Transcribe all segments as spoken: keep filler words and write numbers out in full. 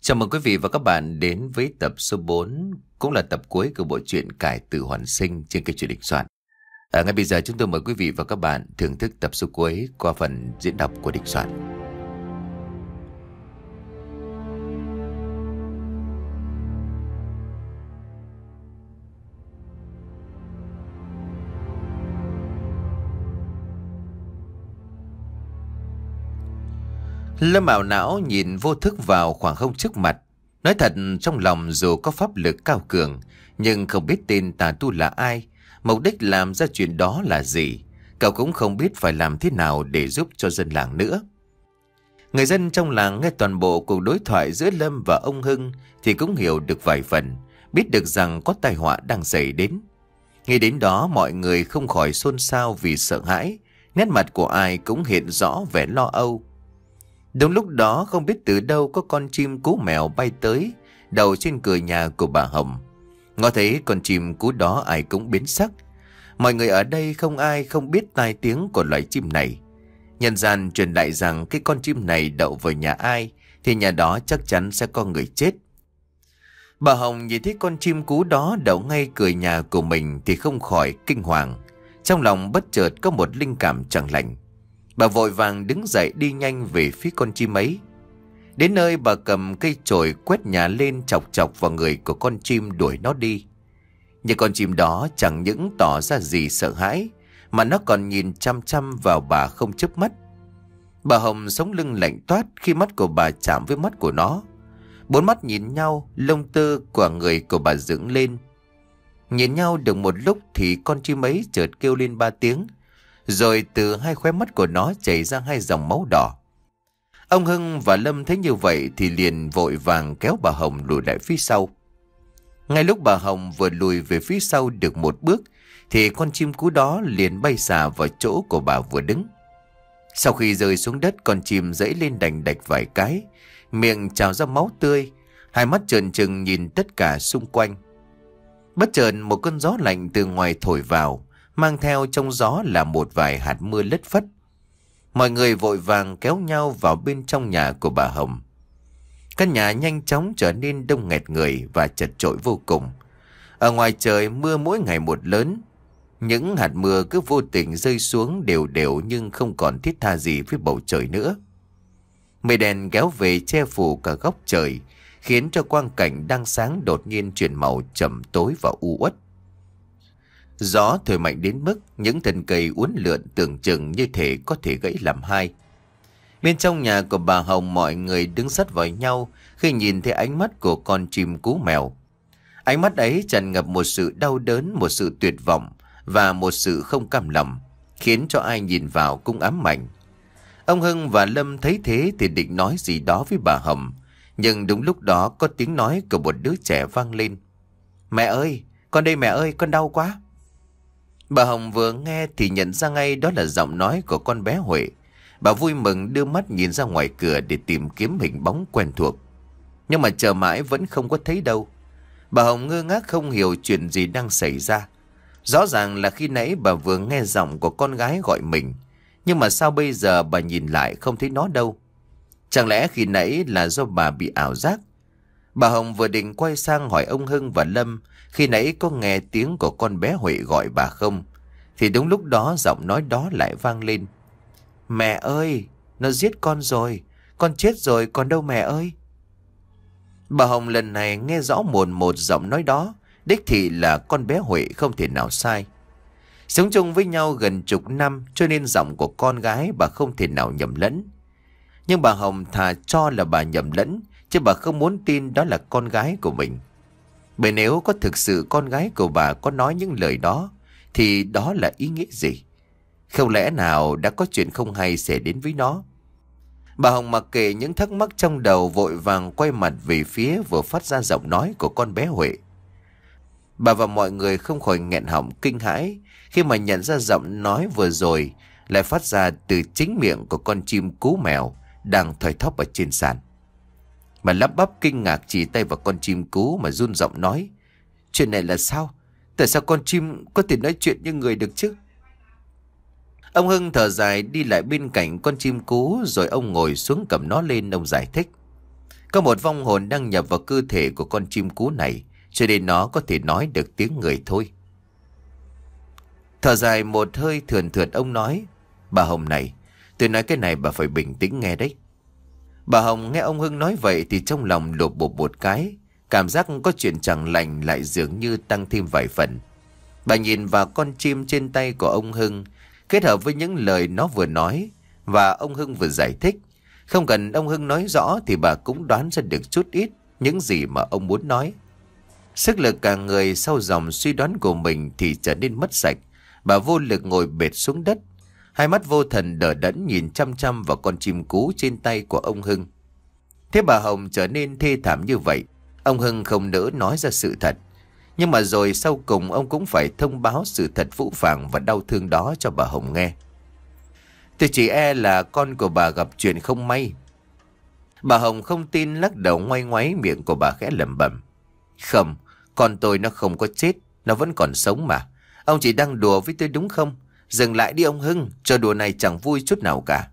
Chào mừng quý vị và các bạn đến với tập số bốn, cũng là tập cuối của bộ truyện Cải Tử Hoàn Sinh trên kênh Truyện Đình Soạn. À, ngay bây giờ chúng tôi mời quý vị và các bạn thưởng thức tập số cuối qua phần diễn đọc của Đình Soạn. Lâm ảo não nhìn vô thức vào khoảng không trước mặt. Nói thật, trong lòng dù có pháp lực cao cường, nhưng không biết tên tà tu là ai, mục đích làm ra chuyện đó là gì. Cậu cũng không biết phải làm thế nào để giúp cho dân làng nữa. Người dân trong làng nghe toàn bộ cuộc đối thoại giữa Lâm và ông Hưng thì cũng hiểu được vài phần, biết được rằng có tai họa đang xảy đến. Nghĩ đến đó, mọi người không khỏi xôn xao vì sợ hãi, nét mặt của ai cũng hiện rõ vẻ lo âu. Đúng lúc đó, không biết từ đâu có con chim cú mèo bay tới, đầu trên cửa nhà của bà Hồng. Ngó thấy con chim cú đó ai cũng biến sắc. Mọi người ở đây không ai không biết tai tiếng của loài chim này. Nhân gian truyền lại rằng cái con chim này đậu vào nhà ai thì nhà đó chắc chắn sẽ có người chết. Bà Hồng nhìn thấy con chim cú đó đậu ngay cửa nhà của mình thì không khỏi kinh hoàng. Trong lòng bất chợt có một linh cảm chẳng lành. Bà vội vàng đứng dậy đi nhanh về phía con chim ấy. Đến nơi, bà cầm cây chổi quét nhà lên chọc chọc vào người của con chim đuổi nó đi. Nhưng con chim đó chẳng những tỏ ra gì sợ hãi, mà nó còn nhìn chăm chăm vào bà không chớp mắt. Bà Hồng sống lưng lạnh toát khi mắt của bà chạm với mắt của nó. Bốn mắt nhìn nhau, lông tơ của người của bà dựng lên. Nhìn nhau được một lúc thì con chim ấy chợt kêu lên ba tiếng. Rồi từ hai khóe mắt của nó chảy ra hai dòng máu đỏ. Ông Hưng và Lâm thấy như vậy thì liền vội vàng kéo bà Hồng lùi lại phía sau. Ngay lúc bà Hồng vừa lùi về phía sau được một bước thì con chim cú đó liền bay xà vào chỗ của bà vừa đứng. Sau khi rơi xuống đất, con chim giãy lên đành đạch vài cái, miệng trào ra máu tươi, hai mắt trợn trừng nhìn tất cả xung quanh. Bất chợt một cơn gió lạnh từ ngoài thổi vào, mang theo trong gió là một vài hạt mưa lất phất. Mọi người vội vàng kéo nhau vào bên trong nhà của bà Hồng. Căn nhà nhanh chóng trở nên đông nghẹt người và chật chội vô cùng. Ở ngoài trời mưa mỗi ngày một lớn. Những hạt mưa cứ vô tình rơi xuống đều đều nhưng không còn thiết tha gì với bầu trời nữa. Mây đèn kéo về che phủ cả góc trời, khiến cho quang cảnh đang sáng đột nhiên chuyển màu trầm tối và u uất. Gió thổi mạnh đến mức những thân cây uốn lượn tưởng chừng như thể có thể gãy làm hai. Bên trong nhà của bà Hồng, mọi người đứng sát vào nhau khi nhìn thấy ánh mắt của con chim cú mèo. Ánh mắt ấy tràn ngập một sự đau đớn, một sự tuyệt vọng và một sự không cam lòng, khiến cho ai nhìn vào cũng ám ảnh. Ông Hưng và Lâm thấy thế thì định nói gì đó với bà Hồng, nhưng đúng lúc đó có tiếng nói của một đứa trẻ vang lên. Mẹ ơi, con đây mẹ ơi, con đau quá. Bà Hồng vừa nghe thì nhận ra ngay đó là giọng nói của con bé Huệ. Bà vui mừng đưa mắt nhìn ra ngoài cửa để tìm kiếm hình bóng quen thuộc. Nhưng mà chờ mãi vẫn không có thấy đâu. Bà Hồng ngơ ngác không hiểu chuyện gì đang xảy ra. Rõ ràng là khi nãy bà vừa nghe giọng của con gái gọi mình. Nhưng mà sao bây giờ bà nhìn lại không thấy nó đâu? Chẳng lẽ khi nãy là do bà bị ảo giác? Bà Hồng vừa định quay sang hỏi ông Hưng và Lâm khi nãy có nghe tiếng của con bé Huệ gọi bà không, thì đúng lúc đó giọng nói đó lại vang lên. Mẹ ơi, nó giết con rồi, con chết rồi, còn đâu mẹ ơi. Bà Hồng lần này nghe rõ mồn một giọng nói đó, đích thị là con bé Huệ không thể nào sai. Sống chung với nhau gần chục năm cho nên giọng của con gái bà không thể nào nhầm lẫn. Nhưng bà Hồng thà cho là bà nhầm lẫn, chứ bà không muốn tin đó là con gái của mình. Bởi nếu có thực sự con gái của bà có nói những lời đó, thì đó là ý nghĩa gì? Không lẽ nào đã có chuyện không hay xảy đến với nó? Bà Hồng mặc kệ những thắc mắc trong đầu, vội vàng quay mặt về phía vừa phát ra giọng nói của con bé Huệ. Bà và mọi người không khỏi nghẹn họng kinh hãi khi mà nhận ra giọng nói vừa rồi lại phát ra từ chính miệng của con chim cú mèo đang thoi thóp ở trên sàn. Bà lắp bắp kinh ngạc chỉ tay vào con chim cú mà run giọng nói. Chuyện này là sao? Tại sao con chim có thể nói chuyện như người được chứ? Ông Hưng thở dài đi lại bên cạnh con chim cú, rồi ông ngồi xuống cầm nó lên, ông giải thích. Có một vong hồn đang nhập vào cơ thể của con chim cú này, cho nên nó có thể nói được tiếng người thôi. Thở dài một hơi thườn thượt, ông nói: Bà Hồng này, tôi nói cái này bà phải bình tĩnh nghe đấy. Bà Hồng nghe ông Hưng nói vậy thì trong lòng lột bột một cái. Cảm giác có chuyện chẳng lành lại dường như tăng thêm vài phần. Bà nhìn vào con chim trên tay của ông Hưng, kết hợp với những lời nó vừa nói và ông Hưng vừa giải thích. Không cần ông Hưng nói rõ thì bà cũng đoán ra được chút ít những gì mà ông muốn nói. Sức lực cả người sau dòng suy đoán của mình thì trở nên mất sạch. Bà vô lực ngồi bệt xuống đất, hai mắt vô thần đờ đẫn nhìn chăm chăm vào con chim cú trên tay của ông Hưng. Thế bà Hồng trở nên thê thảm như vậy, ông Hưng không nỡ nói ra sự thật. Nhưng mà rồi sau cùng ông cũng phải thông báo sự thật phũ phàng và đau thương đó cho bà Hồng nghe. Tôi chỉ e là con của bà gặp chuyện không may. Bà Hồng không tin, lắc đầu ngoay ngoáy, miệng của bà khẽ lẩm bẩm: Không, con tôi nó không có chết, nó vẫn còn sống mà. Ông chỉ đang đùa với tôi đúng không? Dừng lại đi ông Hưng, trò đùa này chẳng vui chút nào cả.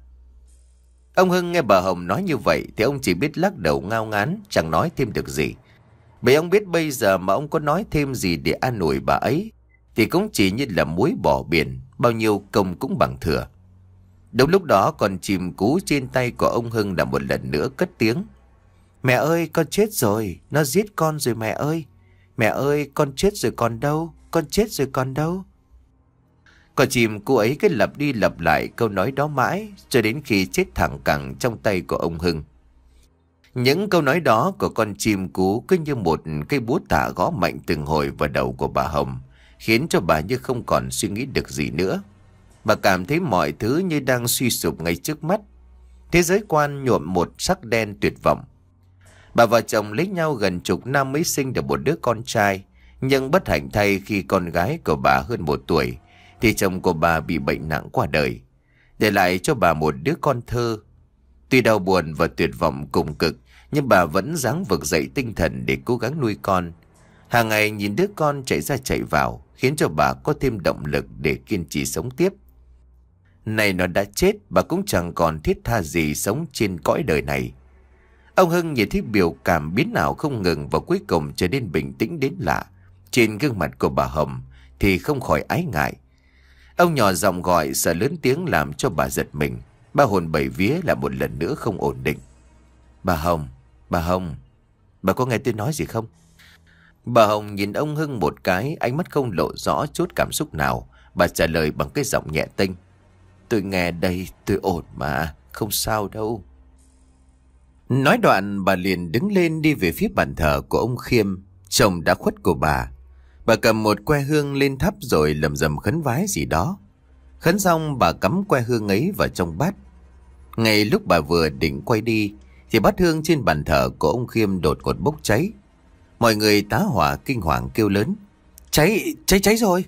Ông Hưng nghe bà Hồng nói như vậy thì ông chỉ biết lắc đầu ngao ngán, chẳng nói thêm được gì. Bởi ông biết bây giờ mà ông có nói thêm gì để an ủi bà ấy thì cũng chỉ như là muối bỏ biển, bao nhiêu công cũng bằng thừa. Đúng lúc đó con chim cú trên tay của ông Hưng đã một lần nữa cất tiếng: Mẹ ơi, con chết rồi, nó giết con rồi mẹ ơi. Mẹ ơi, con chết rồi còn đâu, con chết rồi còn đâu. Con chim cú ấy cứ lặp đi lặp lại câu nói đó mãi, cho đến khi chết thẳng cẳng trong tay của ông Hưng. Những câu nói đó của con chim cú cứ như một cây búa tạ gõ mạnh từng hồi vào đầu của bà Hồng, khiến cho bà như không còn suy nghĩ được gì nữa. Bà cảm thấy mọi thứ như đang suy sụp ngay trước mắt. Thế giới quan nhuộm một sắc đen tuyệt vọng. Bà vợ chồng lấy nhau gần chục năm mới sinh được một đứa con trai. Nhưng bất hạnh thay, khi con gái của bà hơn một tuổi thì chồng của bà bị bệnh nặng qua đời, để lại cho bà một đứa con thơ. Tuy đau buồn và tuyệt vọng cùng cực, nhưng bà vẫn ráng vực dậy tinh thần để cố gắng nuôi con. Hàng ngày nhìn đứa con chạy ra chạy vào khiến cho bà có thêm động lực để kiên trì sống tiếp. Này nó đã chết, bà cũng chẳng còn thiết tha gì sống trên cõi đời này. Ông Hưng nhìn thấy biểu cảm biến ảo không ngừng và cuối cùng trở nên bình tĩnh đến lạ trên gương mặt của bà Hồng thì không khỏi ái ngại. Ông nhỏ giọng gọi, sợ lớn tiếng làm cho bà giật mình. Ba hồn bảy vía là một lần nữa không ổn định. Bà Hồng, bà Hồng, bà có nghe tôi nói gì không? Bà Hồng nhìn ông Hưng một cái, ánh mắt không lộ rõ chút cảm xúc nào. Bà trả lời bằng cái giọng nhẹ tênh: Tôi nghe đây, tôi ổn mà, không sao đâu. Nói đoạn bà liền đứng lên đi về phía bàn thờ của ông Khiêm, chồng đã khuất của bà. Bà cầm một que hương lên thắp rồi lầm rầm khấn vái gì đó. Khấn xong bà cắm que hương ấy vào trong bát. Ngay lúc bà vừa định quay đi thì bát hương trên bàn thờ của ông Khiêm đột ngột bốc cháy. Mọi người tá hỏa kinh hoàng kêu lớn: Cháy, cháy, cháy rồi!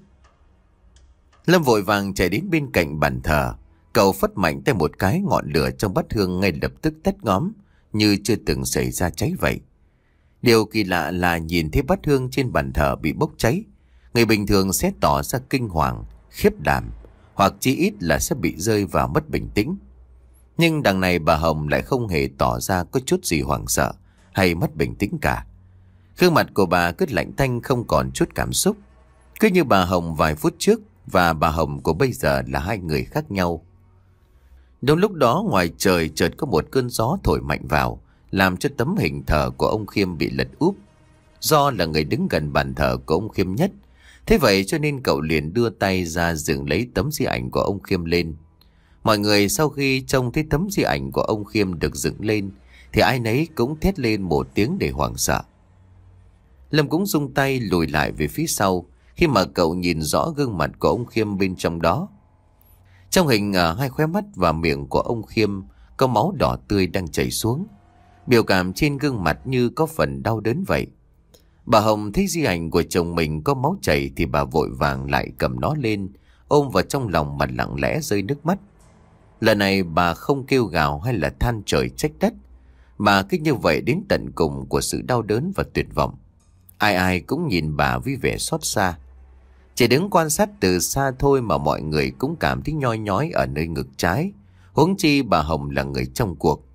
Lâm vội vàng chạy đến bên cạnh bàn thờ. Cậu phất mạnh tay một cái, ngọn lửa trong bát hương ngay lập tức tắt ngóm, như chưa từng xảy ra cháy vậy. Điều kỳ lạ là nhìn thấy bát hương trên bàn thờ bị bốc cháy, người bình thường sẽ tỏ ra kinh hoàng, khiếp đảm, hoặc chí ít là sẽ bị rơi vào mất bình tĩnh. Nhưng đằng này bà Hồng lại không hề tỏ ra có chút gì hoảng sợ hay mất bình tĩnh cả. Gương mặt của bà cứ lạnh tanh, không còn chút cảm xúc. Cứ như bà Hồng vài phút trước và bà Hồng của bây giờ là hai người khác nhau. Đúng lúc đó ngoài trời chợt có một cơn gió thổi mạnh vào, làm cho tấm hình thờ của ông Khiêm bị lật úp. Do là người đứng gần bàn thờ của ông Khiêm nhất, thế vậy cho nên cậu liền đưa tay ra dựng lấy tấm di ảnh của ông Khiêm lên. Mọi người sau khi trông thấy tấm di ảnh của ông Khiêm được dựng lên thì ai nấy cũng thét lên một tiếng để hoảng sợ. Lâm cũng rung tay lùi lại về phía sau khi mà cậu nhìn rõ gương mặt của ông Khiêm bên trong đó. Trong hình ở hai khóe mắt và miệng của ông Khiêm có máu đỏ tươi đang chảy xuống. Biểu cảm trên gương mặt như có phần đau đớn vậy. Bà Hồng thấy di ảnh của chồng mình có máu chảy thì bà vội vàng lại cầm nó lên, ôm vào trong lòng mà lặng lẽ rơi nước mắt. Lần này bà không kêu gào hay là than trời trách đất. Bà cứ như vậy đến tận cùng của sự đau đớn và tuyệt vọng. Ai ai cũng nhìn bà với vẻ xót xa. Chỉ đứng quan sát từ xa thôi mà mọi người cũng cảm thấy nhoi nhói ở nơi ngực trái. Huống chi bà Hồng là người trong cuộc,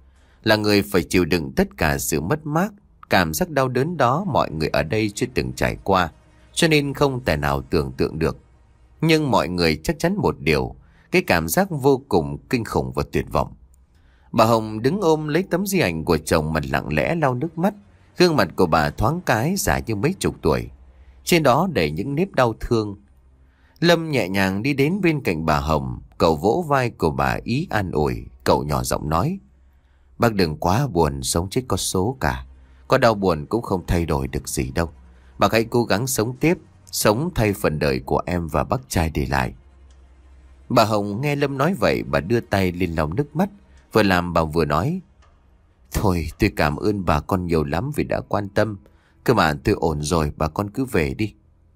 là người phải chịu đựng tất cả sự mất mát. Cảm giác đau đớn đó mọi người ở đây chưa từng trải qua, cho nên không thể nào tưởng tượng được. Nhưng mọi người chắc chắn một điều, cái cảm giác vô cùng kinh khủng và tuyệt vọng. Bà Hồng đứng ôm lấy tấm di ảnh của chồng mà lặng lẽ lau nước mắt. Gương mặt của bà thoáng cái già như mấy chục tuổi, trên đó đầy những nếp đau thương. Lâm nhẹ nhàng đi đến bên cạnh bà Hồng. Cậu vỗ vai của bà ý an ủi. Cậu nhỏ giọng nói: Bác đừng quá buồn, sống chết có số cả. Có đau buồn cũng không thay đổi được gì đâu. Bác hãy cố gắng sống tiếp, sống thay phần đời của em và bác trai để lại. Bà Hồng nghe Lâm nói vậy, bà đưa tay lên lau nước mắt, vừa làm bà vừa nói: Thôi tôi cảm ơn bà con nhiều lắm vì đã quan tâm. Cơ mà tôi ổn rồi, bà con cứ về đi.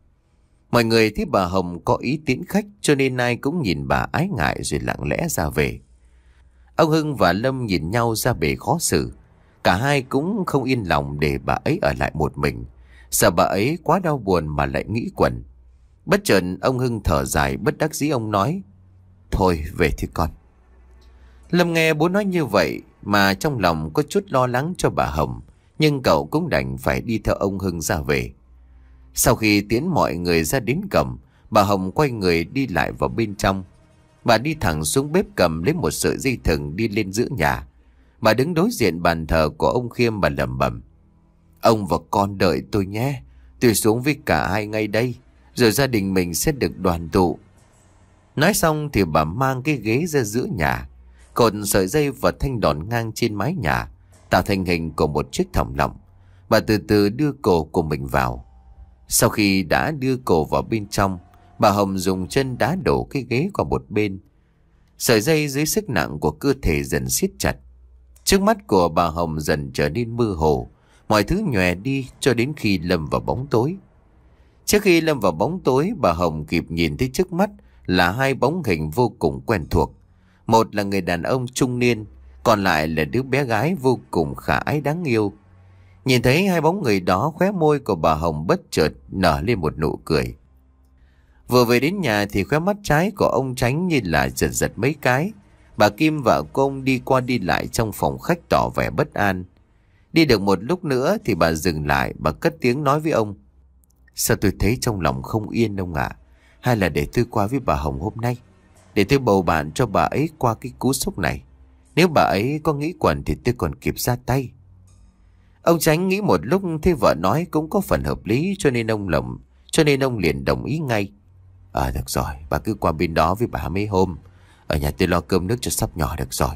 Mọi người thấy bà Hồng có ý tiễn khách, cho nên ai cũng nhìn bà ái ngại rồi lặng lẽ ra về. Ông Hưng và Lâm nhìn nhau ra bề khó xử. Cả hai cũng không yên lòng để bà ấy ở lại một mình, sợ bà ấy quá đau buồn mà lại nghĩ quẩn. Bất chợt ông Hưng thở dài bất đắc dĩ, ông nói: Thôi về thì con. Lâm nghe bố nói như vậy mà trong lòng có chút lo lắng cho bà Hồng, nhưng cậu cũng đành phải đi theo ông Hưng ra về. Sau khi tiễn mọi người ra đến cổng, bà Hồng quay người đi lại vào bên trong. Bà đi thẳng xuống bếp cầm lấy một sợi dây thừng đi lên giữa nhà. Bà đứng đối diện bàn thờ của ông Khiêm, bà lẩm bẩm: Ông và con đợi tôi nhé. Tôi xuống với cả hai ngay đây, rồi gia đình mình sẽ được đoàn tụ. Nói xong thì bà mang cái ghế ra giữa nhà, cột sợi dây và thanh đòn ngang trên mái nhà, tạo thành hình của một chiếc thòng lọng. Bà từ từ đưa cổ của mình vào. Sau khi đã đưa cổ vào bên trong, bà Hồng dùng chân đá đổ cái ghế qua một bên. Sợi dây dưới sức nặng của cơ thể dần siết chặt. Trước mắt của bà Hồng dần trở nên mơ hồ, mọi thứ nhòe đi cho đến khi lâm vào bóng tối. Trước khi lâm vào bóng tối, bà Hồng kịp nhìn thấy trước mắt là hai bóng hình vô cùng quen thuộc. Một là người đàn ông trung niên, còn lại là đứa bé gái vô cùng khả ái đáng yêu. Nhìn thấy hai bóng người đó, khóe môi của bà Hồng bất chợt nở lên một nụ cười. Vừa về đến nhà thì khóe mắt trái của ông Tránh như là giật giật mấy cái. Bà Kim vợ cô ông đi qua đi lại trong phòng khách tỏ vẻ bất an. Đi được một lúc nữa thì bà dừng lại, bà cất tiếng nói với ông: Sao tôi thấy trong lòng không yên ông ạ? Hay là để tôi qua với bà Hồng hôm nay, để tôi bầu bạn cho bà ấy qua cái cú sốc này. Nếu bà ấy có nghĩ quẩn thì tôi còn kịp ra tay. Ông Tránh nghĩ một lúc thấy vợ nói cũng có phần hợp lý, cho nên ông lầm cho nên ông liền đồng ý ngay. À được rồi, bà cứ qua bên đó với bà mấy hôm. Ở nhà tôi lo cơm nước cho sắp nhỏ được rồi.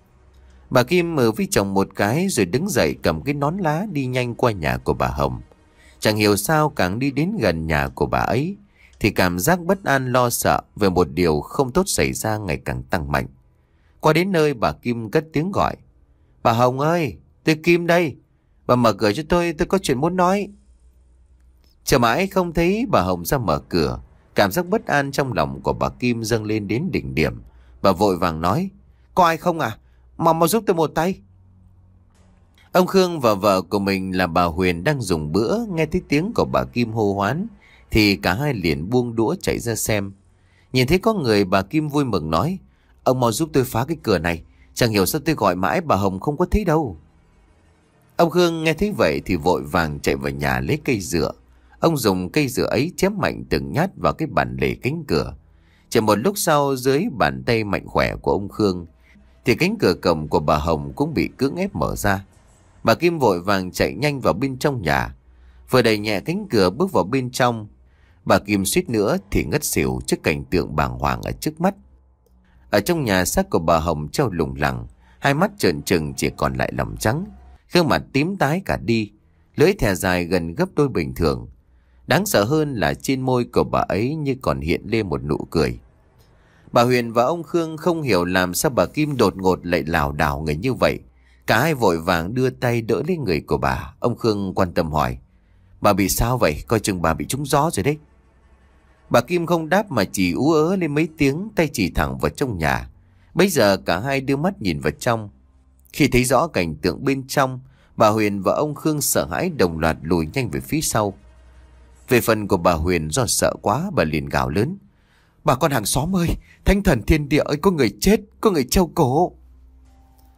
Bà Kim mở với chồng một cái rồi đứng dậy cầm cái nón lá đi nhanh qua nhà của bà Hồng. Chẳng hiểu sao càng đi đến gần nhà của bà ấy thì cảm giác bất an lo sợ về một điều không tốt xảy ra ngày càng tăng mạnh. Qua đến nơi, bà Kim cất tiếng gọi: Bà Hồng ơi, tôi Kim đây. Bà mở cửa cho tôi, tôi có chuyện muốn nói. Chờ mãi không thấy bà Hồng ra mở cửa, cảm giác bất an trong lòng của bà Kim dâng lên đến đỉnh điểm. Bà vội vàng nói: Có ai không à? Mà mau giúp tôi một tay. Ông Khương và vợ của mình là bà Huyền đang dùng bữa, nghe thấy tiếng của bà Kim hô hoán thì cả hai liền buông đũa chạy ra xem. Nhìn thấy có người, bà Kim vui mừng nói: Ông mau giúp tôi phá cái cửa này. Chẳng hiểu sao tôi gọi mãi bà Hồng không có thấy đâu. Ông Khương nghe thấy vậy thì vội vàng chạy vào nhà lấy cây dựa. Ông dùng cây dựa ấy chém mạnh từng nhát vào cái bản lề cánh cửa. Chỉ một lúc sau, dưới bàn tay mạnh khỏe của ông Khương thì cánh cửa cổng của bà Hồng cũng bị cưỡng ép mở ra. Bà Kim vội vàng chạy nhanh vào bên trong nhà. Vừa đẩy nhẹ cánh cửa bước vào bên trong, bà Kim suýt nữa thì ngất xỉu trước cảnh tượng bàng hoàng ở trước mắt. Ở trong nhà, xác của bà Hồng treo lủng lẳng, hai mắt trợn trừng chỉ còn lại lòng trắng, gương mặt tím tái cả đi, lưỡi thè dài gần gấp đôi bình thường. Đáng sợ hơn là trên môi của bà ấy như còn hiện lên một nụ cười. Bà Huyền và ông Khương không hiểu làm sao bà Kim đột ngột lại lảo đảo người như vậy. Cả hai vội vàng đưa tay đỡ lên người của bà. Ông Khương quan tâm hỏi: Bà bị sao vậy? Coi chừng bà bị trúng gió rồi đấy. Bà Kim không đáp mà chỉ ú ớ lên mấy tiếng, tay chỉ thẳng vào trong nhà. Bây giờ cả hai đưa mắt nhìn vào trong. Khi thấy rõ cảnh tượng bên trong, bà Huyền và ông Khương sợ hãi đồng loạt lùi nhanh về phía sau. Về phần của bà Huyền, do sợ quá bà liền gào lớn: Bà con hàng xóm ơi, thánh thần thiên địa ơi, có người chết, có người treo cổ.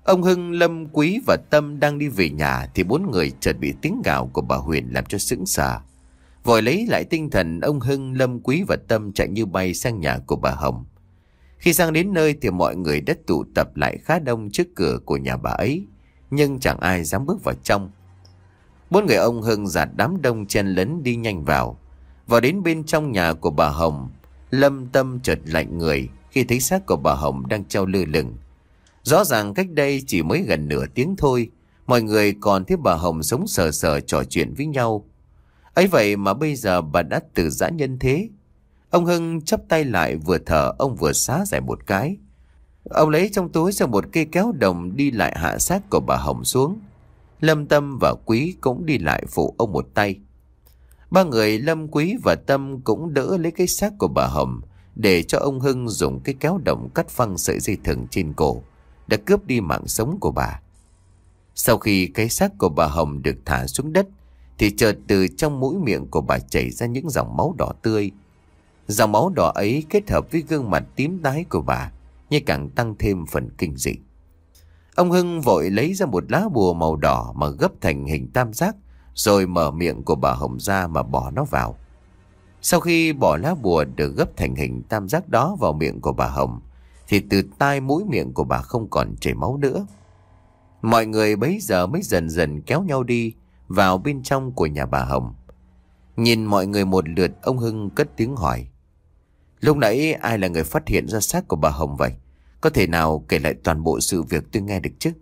Ông Hưng, Lâm, Quý và Tâm đang đi về nhà thì bốn người chợt bị tiếng gào của bà Huyền làm cho sững sờ. Vội lấy lại tinh thần, ông Hưng, Lâm, Quý và Tâm chạy như bay sang nhà của bà Hồng. Khi sang đến nơi thì mọi người đã tụ tập lại khá đông trước cửa của nhà bà ấy, nhưng chẳng ai dám bước vào trong. Bốn người ông Hưng dạt đám đông chen lấn đi nhanh vào. Vào đến bên trong nhà của bà Hồng, Lâm, Tâm chợt lạnh người khi thấy xác của bà Hồng đang treo lơ lửng. Rõ ràng cách đây chỉ mới gần nửa tiếng thôi, mọi người còn thấy bà Hồng sống sờ sờ trò chuyện với nhau. Ấy vậy mà bây giờ bà đã từ giã nhân thế. Ông Hưng chắp tay lại, vừa thở ông vừa xá giải một cái. Ông lấy trong túi ra một cây kéo đồng đi lại hạ xác của bà Hồng xuống. Lâm, Tâm và Quý cũng đi lại phụ ông một tay. Ba người Lâm, Quý và Tâm cũng đỡ lấy cái xác của bà Hồng để cho ông Hưng dùng cái kéo đồng cắt phăng sợi dây thừng trên cổ, đã cướp đi mạng sống của bà. Sau khi cái xác của bà Hồng được thả xuống đất thì chợt từ trong mũi miệng của bà chảy ra những dòng máu đỏ tươi. Dòng máu đỏ ấy kết hợp với gương mặt tím tái của bà như càng tăng thêm phần kinh dị. Ông Hưng vội lấy ra một lá bùa màu đỏ mà gấp thành hình tam giác, rồi mở miệng của bà Hồng ra mà bỏ nó vào. Sau khi bỏ lá bùa được gấp thành hình tam giác đó vào miệng của bà Hồng thì từ tai mũi miệng của bà không còn chảy máu nữa. Mọi người bấy giờ mới dần dần kéo nhau đi vào bên trong của nhà bà Hồng. Nhìn mọi người một lượt, ông Hưng cất tiếng hỏi: Lúc nãy ai là người phát hiện ra xác của bà Hồng vậy? Có thể nào kể lại toàn bộ sự việc tôi nghe được chứ?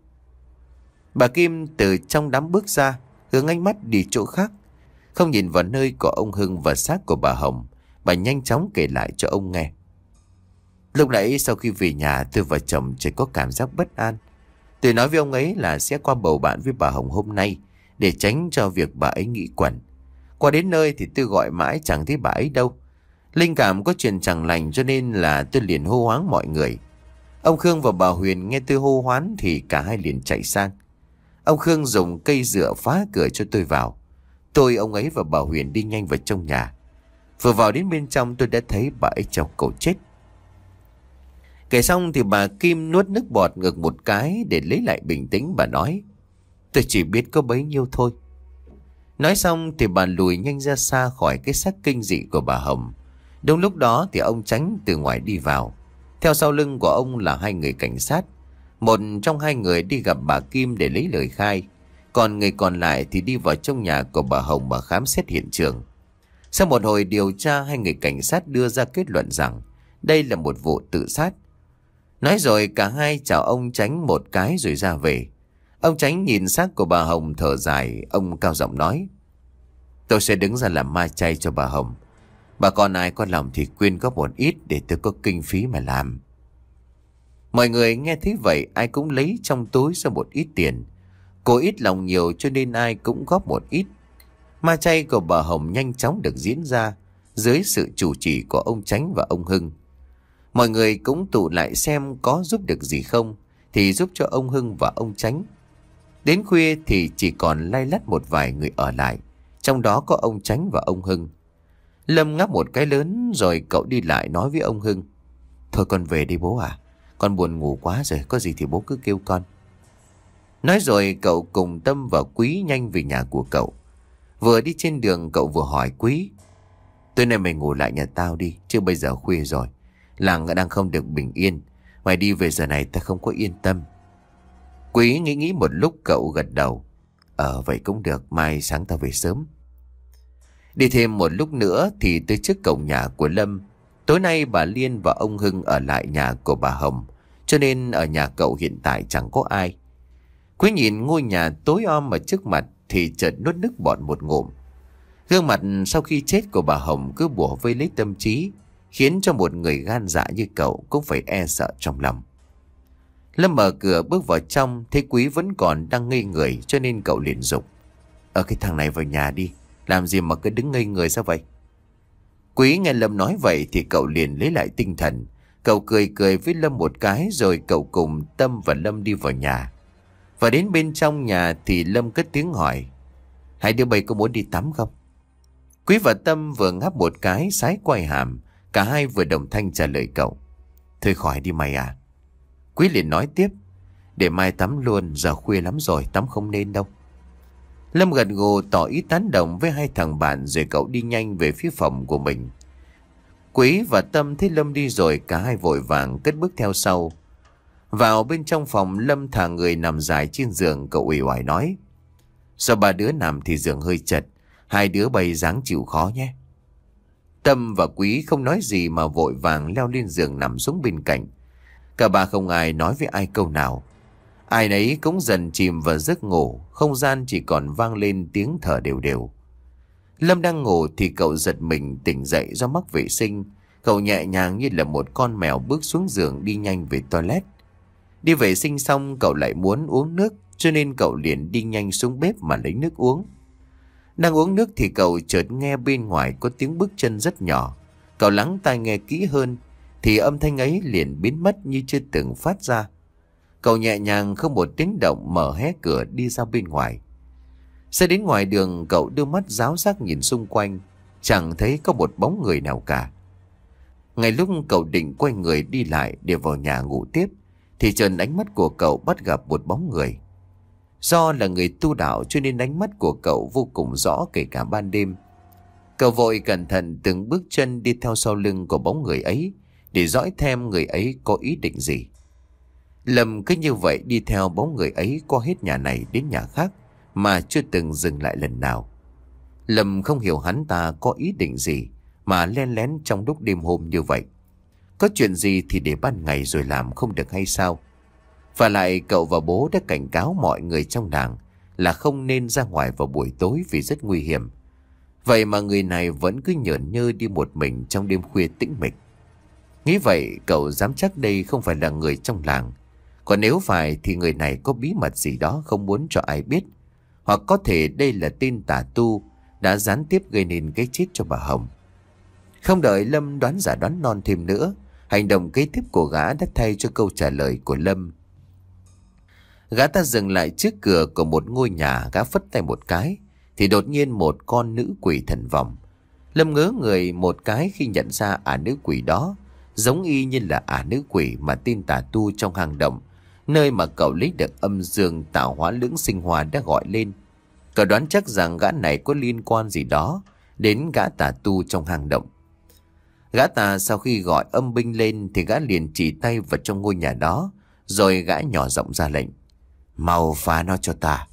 Bà Kim từ trong đám bước ra, hướng ánh mắt đi chỗ khác, không nhìn vào nơi của ông Hưng và xác của bà Hồng. Bà nhanh chóng kể lại cho ông nghe. Lúc nãy sau khi về nhà, tôi và chồng chỉ có cảm giác bất an. Tôi nói với ông ấy là sẽ qua bầu bạn với bà Hồng hôm nay để tránh cho việc bà ấy nghĩ quẩn. Qua đến nơi thì tôi gọi mãi chẳng thấy bà ấy đâu. Linh cảm có chuyện chẳng lành cho nên là tôi liền hô hoáng mọi người. Ông Khương và bà Huyền nghe tôi hô hoán thì cả hai liền chạy sang. Ông Khương dùng cây dựa phá cửa cho tôi vào. Tôi, ông ấy và bà Huyền đi nhanh vào trong nhà. Vừa vào đến bên trong tôi đã thấy bà ấy treo cổ chết. Kể xong thì bà Kim nuốt nước bọt ngực một cái để lấy lại bình tĩnh. Bà nói: Tôi chỉ biết có bấy nhiêu thôi. Nói xong thì bà lùi nhanh ra xa khỏi cái xác kinh dị của bà Hồng. Đúng lúc đó thì ông Chánh từ ngoài đi vào. Theo sau lưng của ông là hai người cảnh sát. Một trong hai người đi gặp bà Kim để lấy lời khai, còn người còn lại thì đi vào trong nhà của bà Hồng mà khám xét hiện trường. Sau một hồi điều tra, hai người cảnh sát đưa ra kết luận rằng đây là một vụ tự sát. Nói rồi cả hai chào ông Chánh một cái rồi ra về. Ông Chánh nhìn xác của bà Hồng thở dài, ông cao giọng nói: Tôi sẽ đứng ra làm ma chay cho bà Hồng. Bà con ai có lòng thì quyên góp một ít để tôi có kinh phí mà làm. Mọi người nghe thấy vậy ai cũng lấy trong túi ra một ít tiền. Cô ít lòng nhiều cho nên ai cũng góp một ít. Ma chay của bà Hồng nhanh chóng được diễn ra dưới sự chủ trì của ông Chánh và ông Hưng. Mọi người cũng tụ lại xem có giúp được gì không thì giúp cho ông Hưng và ông Chánh. Đến khuya thì chỉ còn lay lắt một vài người ở lại, trong đó có ông Chánh và ông Hưng. Lâm ngáp một cái lớn rồi cậu đi lại nói với ông Hưng: Thôi con về đi bố à, con buồn ngủ quá rồi, có gì thì bố cứ kêu con. Nói rồi cậu cùng Tâm và Quý nhanh về nhà của cậu. Vừa đi trên đường cậu vừa hỏi Quý: Tối nay mày ngủ lại nhà tao đi, chứ bây giờ khuya rồi, làng đang không được bình yên. Mày đi về giờ này ta không có yên tâm. Quý nghĩ nghĩ một lúc cậu gật đầu: Ờ vậy cũng được, mai sáng tao về sớm. Đi thêm một lúc nữa thì tới trước cổng nhà của Lâm. Tối nay bà Liên và ông Hưng ở lại nhà của bà Hồng, cho nên ở nhà cậu hiện tại chẳng có ai. Quý nhìn ngôi nhà tối om ở trước mặt thì chợt nuốt nước bọt một ngụm. Gương mặt sau khi chết của bà Hồng cứ bủa vây lấy tâm trí, khiến cho một người gan dạ như cậu cũng phải e sợ trong lòng. Lâm mở cửa bước vào trong, thấy Quý vẫn còn đang ngây người cho nên cậu liền dục: Ở cái thằng này vào nhà đi, làm gì mà cứ đứng ngây người sao vậy? Quý nghe Lâm nói vậy thì cậu liền lấy lại tinh thần. Cậu cười cười với Lâm một cái rồi cậu cùng Tâm và Lâm đi vào nhà. Và đến bên trong nhà thì Lâm cất tiếng hỏi: Hai đứa bay có muốn đi tắm không? Quý và Tâm vừa ngáp một cái sái quay hàm, cả hai vừa đồng thanh trả lời cậu: Thôi khỏi đi mày à. Quý liền nói tiếp: Để mai tắm luôn, giờ khuya lắm rồi, tắm không nên đâu. Lâm gật gù tỏ ý tán đồng với hai thằng bạn, rồi cậu đi nhanh về phía phòng của mình. Quý và Tâm thấy Lâm đi rồi, cả hai vội vàng cất bước theo sau. Vào bên trong phòng, Lâm thả người nằm dài trên giường, cậu uể oải nói: Sao ba đứa nằm thì giường hơi chật, hai đứa bày dáng chịu khó nhé. Tâm và Quý không nói gì mà vội vàng leo lên giường nằm xuống bên cạnh. Cả ba không ai nói với ai câu nào. Ai nấy cũng dần chìm vào giấc ngủ, không gian chỉ còn vang lên tiếng thở đều đều. Lâm đang ngủ thì cậu giật mình tỉnh dậy do mắc vệ sinh. Cậu nhẹ nhàng như là một con mèo bước xuống giường đi nhanh về toilet. Đi vệ sinh xong cậu lại muốn uống nước, cho nên cậu liền đi nhanh xuống bếp mà lấy nước uống. Đang uống nước thì cậu chợt nghe bên ngoài có tiếng bước chân rất nhỏ. Cậu lắng tai nghe kỹ hơn thì âm thanh ấy liền biến mất như chưa từng phát ra. Cậu nhẹ nhàng không một tiếng động mở hé cửa đi ra bên ngoài. Xe đến ngoài đường, cậu đưa mắt ráo rác nhìn xung quanh, chẳng thấy có một bóng người nào cả. Ngay lúc cậu định quay người đi lại để vào nhà ngủ tiếp thì chợt ánh mắt của cậu bắt gặp một bóng người. Do là người tu đạo cho nên ánh mắt của cậu vô cùng rõ kể cả ban đêm. Cậu vội cẩn thận từng bước chân đi theo sau lưng của bóng người ấy để dõi thêm người ấy có ý định gì. Lâm cứ như vậy đi theo bóng người ấy qua hết nhà này đến nhà khác mà chưa từng dừng lại lần nào. Lâm không hiểu hắn ta có ý định gì mà len lén trong lúc đêm hôm như vậy. Có chuyện gì thì để ban ngày rồi làm không được hay sao? Và lại cậu và bố đã cảnh cáo mọi người trong làng là không nên ra ngoài vào buổi tối vì rất nguy hiểm. Vậy mà người này vẫn cứ nhởn nhơ đi một mình trong đêm khuya tĩnh mịch. Nghĩ vậy cậu dám chắc đây không phải là người trong làng. Còn nếu phải thì người này có bí mật gì đó không muốn cho ai biết. Hoặc có thể đây là tên tà tu đã gián tiếp gây nên cái chết cho bà Hồng. Không đợi Lâm đoán giả đoán non thêm nữa, hành động kế tiếp của gã đã thay cho câu trả lời của Lâm. Gã ta dừng lại trước cửa của một ngôi nhà, gã phất tay một cái thì đột nhiên một con nữ quỷ thần vòng. Lâm ngớ người một cái khi nhận ra ả nữ quỷ đó giống y như là ả nữ quỷ mà tên tà tu trong hang động, nơi mà cậu lấy được âm dương tạo hóa lưỡng sinh hoa đã gọi lên. Cậu đoán chắc rằng gã này có liên quan gì đó đến gã tà tu trong hang động. Gã tà sau khi gọi âm binh lên thì gã liền chỉ tay vào trong ngôi nhà đó, rồi gã nhỏ giọng ra lệnh: Mau phá nó cho ta.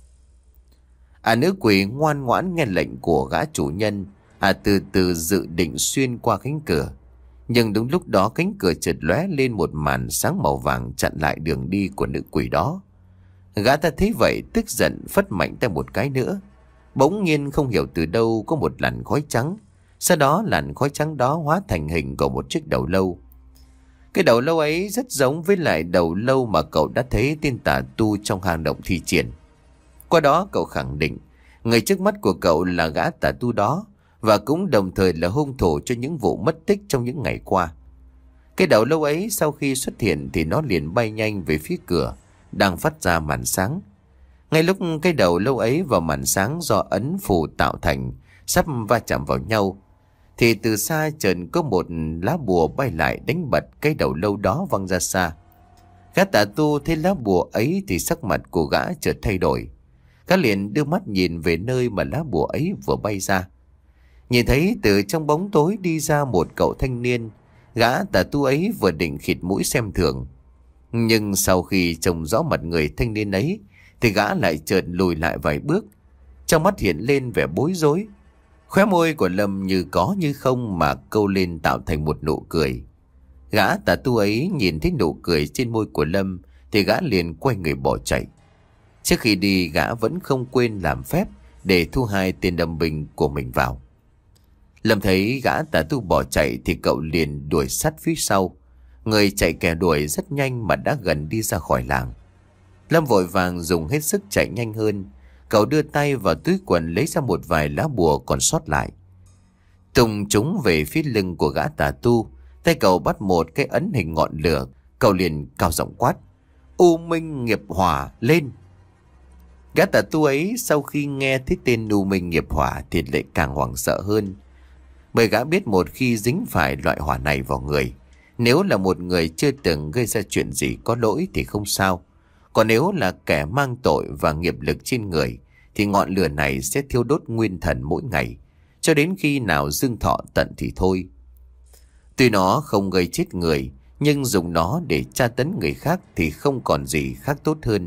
À nữ quỷ ngoan ngoãn nghe lệnh của gã chủ nhân. À từ từ dự định xuyên qua cánh cửa. Nhưng đúng lúc đó cánh cửa chợt lóe lên một màn sáng màu vàng chặn lại đường đi của nữ quỷ đó. Gã ta thấy vậy tức giận phất mạnh tay một cái nữa. Bỗng nhiên không hiểu từ đâu có một làn khói trắng. Sau đó làn khói trắng đó hóa thành hình của một chiếc đầu lâu. Cái đầu lâu ấy rất giống với lại đầu lâu mà cậu đã thấy tên tà tu trong hang động thi triển. Qua đó cậu khẳng định người trước mắt của cậu là gã tà tu đó, và cũng đồng thời là hung thủ cho những vụ mất tích trong những ngày qua. Cái đầu lâu ấy sau khi xuất hiện thì nó liền bay nhanh về phía cửa đang phát ra màn sáng. Ngay lúc cái đầu lâu ấy và màn sáng do ấn phù tạo thành sắp va chạm vào nhau thì từ xa chợt có một lá bùa bay lại đánh bật cái đầu lâu đó văng ra xa. Gã tà tu thấy lá bùa ấy thì sắc mặt của gã chợt thay đổi. Gã liền đưa mắt nhìn về nơi mà lá bùa ấy vừa bay ra. Nhìn thấy từ trong bóng tối đi ra một cậu thanh niên. Gã tà tu ấy vừa định khịt mũi xem thường, nhưng sau khi trông rõ mặt người thanh niên ấy thì gã lại chợt lùi lại vài bước, trong mắt hiện lên vẻ bối rối. Khóe môi của Lâm như có như không mà câu lên tạo thành một nụ cười. Gã tà tu ấy nhìn thấy nụ cười trên môi của Lâm thì gã liền quay người bỏ chạy. Trước khi đi gã vẫn không quên làm phép để thu hai tên đâm binh của mình vào. Lâm thấy gã tà tu bỏ chạy thì cậu liền đuổi sát phía sau. Người chạy kẻ đuổi rất nhanh mà đã gần đi ra khỏi làng. Lâm vội vàng dùng hết sức chạy nhanh hơn. Cậu đưa tay vào túi quần lấy ra một vài lá bùa còn sót lại, tung chúng về phía lưng của gã tà tu. Tay cậu bắt một cái ấn hình ngọn lửa. Cậu liền cao giọng quát: U Minh Nghiệp Hỏa lên! Gã tà tu ấy sau khi nghe thấy tên U Minh Nghiệp Hỏa thì lại càng hoảng sợ hơn. Bởi gã biết một khi dính phải loại hỏa này vào người, nếu là một người chưa từng gây ra chuyện gì có lỗi thì không sao. Còn nếu là kẻ mang tội và nghiệp lực trên người thì ngọn lửa này sẽ thiêu đốt nguyên thần mỗi ngày, cho đến khi nào dương thọ tận thì thôi. Tuy nó không gây chết người, nhưng dùng nó để tra tấn người khác thì không còn gì khác tốt hơn.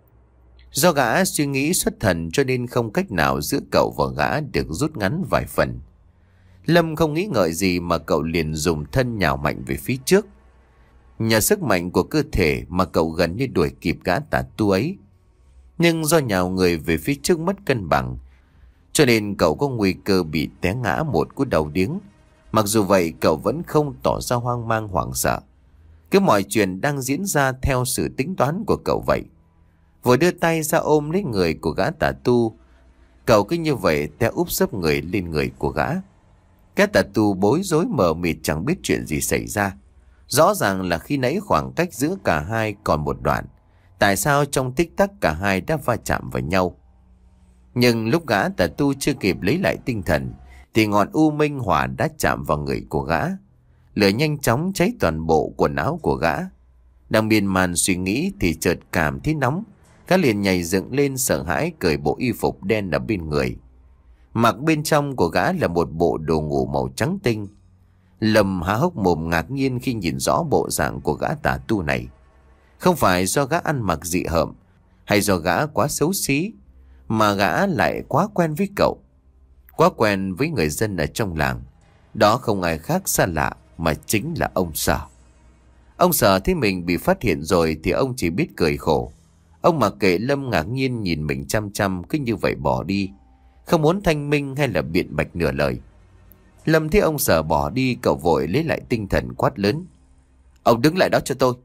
Do gã suy nghĩ xuất thần cho nên không cách nào giữa cậu và gã được rút ngắn vài phần. Lâm không nghĩ ngợi gì mà cậu liền dùng thân nhào mạnh về phía trước. Nhờ sức mạnh của cơ thể mà cậu gần như đuổi kịp gã tà tu ấy. Nhưng do nhào người về phía trước mất cân bằng, cho nên cậu có nguy cơ bị té ngã một cú đầu điếng. Mặc dù vậy cậu vẫn không tỏ ra hoang mang hoảng sợ. Cứ mọi chuyện đang diễn ra theo sự tính toán của cậu vậy. Vừa đưa tay ra ôm lấy người của gã tà tu, cậu cứ như vậy té úp sấp người lên người của gã. Gã tà tu bối rối mờ mịt chẳng biết chuyện gì xảy ra. Rõ ràng là khi nãy khoảng cách giữa cả hai còn một đoạn. Tại sao trong tích tắc cả hai đã va chạm vào nhau? Nhưng lúc gã tà tu chưa kịp lấy lại tinh thần thì ngọn u minh hỏa đã chạm vào người của gã. Lửa nhanh chóng cháy toàn bộ quần áo của gã. Đang miên man suy nghĩ thì chợt cảm thấy nóng. Gã liền nhảy dựng lên sợ hãi cởi bộ y phục đen ở bên người. Mặc bên trong của gã là một bộ đồ ngủ màu trắng tinh. Lâm há hốc mồm ngạc nhiên khi nhìn rõ bộ dạng của gã tà tu này. Không phải do gã ăn mặc dị hợm hay do gã quá xấu xí, mà gã lại quá quen với cậu, quá quen với người dân ở trong làng. Đó không ai khác xa lạ mà chính là ông Sở. Ông Sở thấy mình bị phát hiện rồi thì ông chỉ biết cười khổ. Ông mặc kệ Lâm ngạc nhiên nhìn mình chăm chăm, cứ như vậy bỏ đi, không muốn thanh minh hay là biện bạch nửa lời. Lâm thấy ông Sở bỏ đi, cậu vội lấy lại tinh thần quát lớn: "Ông đứng lại đó cho tôi!"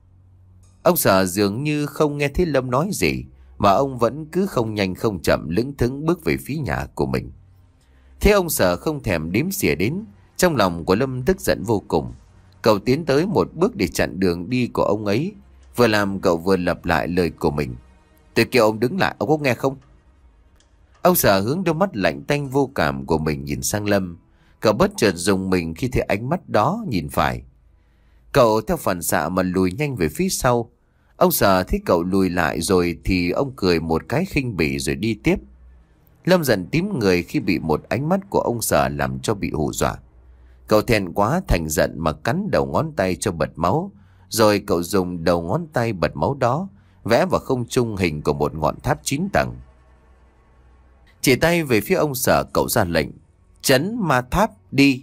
Ông Sở dường như không nghe thấy Lâm nói gì, mà ông vẫn cứ không nhanh không chậm lững thững bước về phía nhà của mình. Thế ông Sở không thèm đếm xỉa đến, trong lòng của Lâm tức giận vô cùng. Cậu tiến tới một bước để chặn đường đi của ông ấy, vừa làm cậu vừa lặp lại lời của mình: "Tôi kêu ông đứng lại, ông có nghe không?" Ông Sở hướng đôi mắt lạnh tanh vô cảm của mình nhìn sang Lâm. Cậu bất chợt rùng mình khi thấy ánh mắt đó nhìn phải. Cậu theo phản xạ mà lùi nhanh về phía sau. Ông Sở thấy cậu lùi lại rồi thì ông cười một cái khinh bỉ rồi đi tiếp. Lâm giận tím người khi bị một ánh mắt của ông Sở làm cho bị hù dọa. Cậu thẹn quá thành giận mà cắn đầu ngón tay cho bật máu. Rồi cậu dùng đầu ngón tay bật máu đó vẽ vào không trung hình của một ngọn tháp chín tầng. Chỉ tay về phía ông Sở, cậu ra lệnh: "Trấn ma tháp đi!"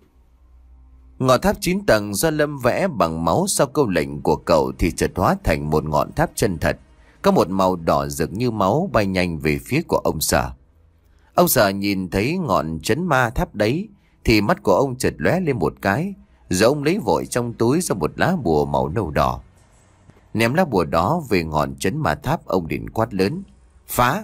Ngọn tháp chín tầng do Lâm vẽ bằng máu sau câu lệnh của cậu thì chợt hóa thành một ngọn tháp chân thật, có một màu đỏ rực như máu bay nhanh về phía của ông Sở. Ông Sở nhìn thấy ngọn trấn ma tháp đấy thì mắt của ông chợt lóe lên một cái, rồi ông lấy vội trong túi ra một lá bùa màu nâu đỏ. Ném lá bùa đó về ngọn trấn ma tháp, ông liền quát lớn: "Phá!"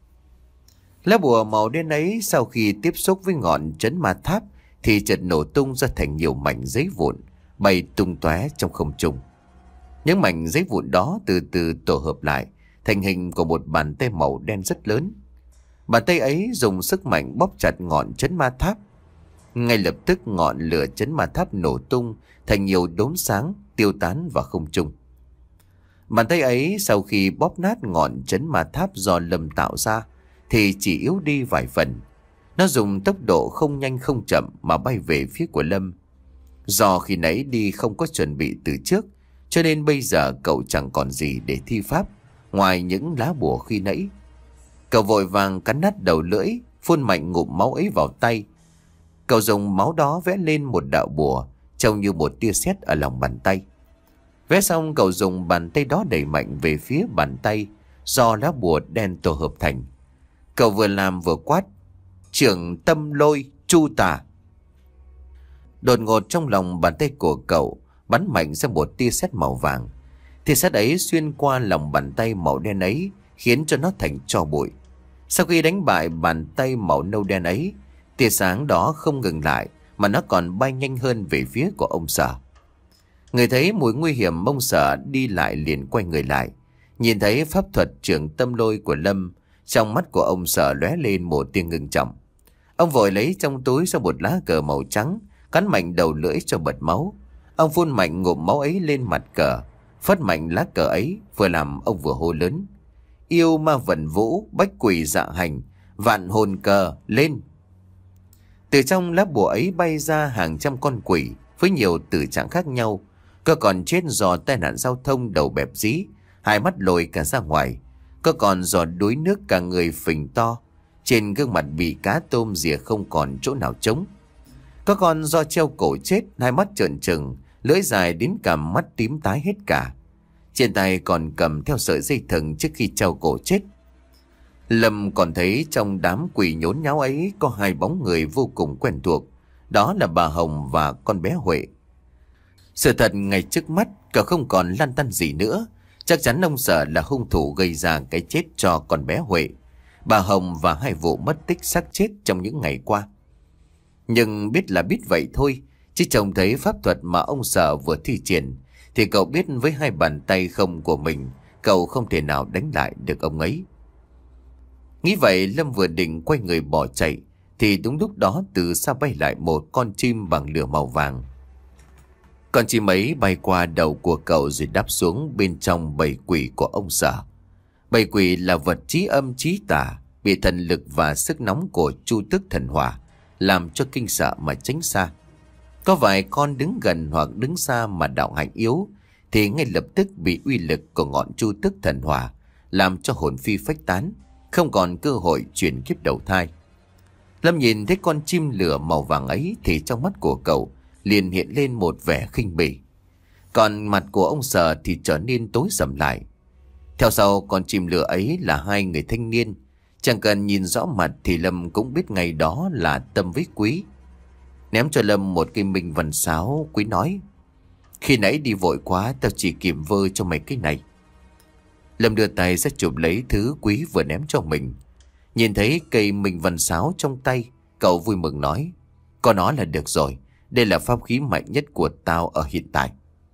Lá bùa màu đen ấy sau khi tiếp xúc với ngọn trấn ma tháp thì chợt nổ tung ra thành nhiều mảnh giấy vụn bay tung tóe trong không trung. Những mảnh giấy vụn đó từ từ tổ hợp lại thành hình của một bàn tay màu đen rất lớn. Bàn tay ấy dùng sức mạnh bóp chặt ngọn trấn ma tháp. Ngay lập tức ngọn lửa trấn ma tháp nổ tung thành nhiều đốm sáng tiêu tán vào không trung. Bàn tay ấy sau khi bóp nát ngọn trấn ma tháp do Lâm tạo ra thì chỉ yếu đi vài phần. Nó dùng tốc độ không nhanh không chậm mà bay về phía của Lâm. Do khi nãy đi không có chuẩn bị từ trước, cho nên bây giờ cậu chẳng còn gì để thi pháp ngoài những lá bùa khi nãy. Cậu vội vàng cắn nát đầu lưỡi, phun mạnh ngụm máu ấy vào tay. Cậu dùng máu đó vẽ lên một đạo bùa trông như một tia sét ở lòng bàn tay. Vẽ xong, cậu dùng bàn tay đó đẩy mạnh về phía bàn tay do lá bùa đen tổ hợp thành. Cậu vừa làm vừa quát: "Trưởng tâm lôi chu tà!" Đột ngột trong lòng bàn tay của cậu bắn mạnh ra một tia sét màu vàng. Tia sét ấy xuyên qua lòng bàn tay màu đen ấy, khiến cho nó thành tro bụi. Sau khi đánh bại bàn tay màu nâu đen ấy, tia sáng đó không ngừng lại mà nó còn bay nhanh hơn về phía của ông Sở. Người thấy mùi nguy hiểm, ông Sở đi lại liền quay người lại. Nhìn thấy pháp thuật trưởng tâm lôi của Lâm, trong mắt của ông Sở lóe lên một tia ngưng trọng. Ông vội lấy trong túi ra một lá cờ màu trắng, cắn mạnh đầu lưỡi cho bật máu. Ông phun mạnh ngụm máu ấy lên mặt cờ, phất mạnh lá cờ ấy, vừa làm ông vừa hô lớn: Yêu ma vận vũ, bách quỷ dạ hành, vạn hồn cờ lên. Từ trong lá bùa ấy bay ra hàng trăm con quỷ với nhiều tử trạng khác nhau. Có còn chết do tai nạn giao thông đầu bẹp dí, hai mắt lồi cả ra ngoài. Có còn do đuối nước cả người phình to, trên gương mặt bị cá tôm rỉa không còn chỗ nào trống. Có con do treo cổ chết, hai mắt trợn trừng, lưỡi dài đến cả mắt tím tái hết cả. Trên tay còn cầm theo sợi dây thừng trước khi treo cổ chết. Lâm còn thấy trong đám quỷ nhốn nháo ấy có hai bóng người vô cùng quen thuộc. Đó là bà Hồng và con bé Huệ. Sự thật ngay trước mắt, cậu không còn lăn tăn gì nữa. Chắc chắn ông Sở là hung thủ gây ra cái chết cho con bé Huệ, bà Hồng và hai vụ mất tích xác chết trong những ngày qua. Nhưng biết là biết vậy thôi, chứ trông thấy pháp thuật mà ông Sở vừa thi triển thì cậu biết với hai bàn tay không của mình, cậu không thể nào đánh lại được ông ấy. Nghĩ vậy, Lâm vừa định quay người bỏ chạy thì đúng lúc đó từ xa bay lại một con chim bằng lửa màu vàng. Con chim ấy bay qua đầu của cậu rồi đáp xuống bên trong bầy quỷ của ông Sở. Bầy quỷ là vật trí âm trí tà, bị thần lực và sức nóng của Chu Tước Thần Hỏa làm cho kinh sợ mà tránh xa. Có vài con đứng gần hoặc đứng xa mà đạo hạnh yếu thì ngay lập tức bị uy lực của ngọn Chu Tước Thần Hỏa làm cho hồn phi phách tán, không còn cơ hội chuyển kiếp đầu thai. Lâm nhìn thấy con chim lửa màu vàng ấy thì trong mắt của cậu liền hiện lên một vẻ khinh bỉ. Còn mặt của ông Sở thì trở nên tối sầm lại. Theo sau con chim lửa ấy là hai người thanh niên. Chẳng cần nhìn rõ mặt thì Lâm cũng biết ngay đó là Tâm với Quý. Ném cho Lâm một cây minh văn sáo, Quý nói: Khi nãy đi vội quá, tao chỉ kịp vơ cho mày cái này. Lâm đưa tay ra chụp lấy thứ Quý vừa ném cho mình. Nhìn thấy cây minh văn sáo trong tay, cậu vui mừng nói: Có nó là được rồi, đây là pháp khí mạnh nhất của tao ở hiện tại.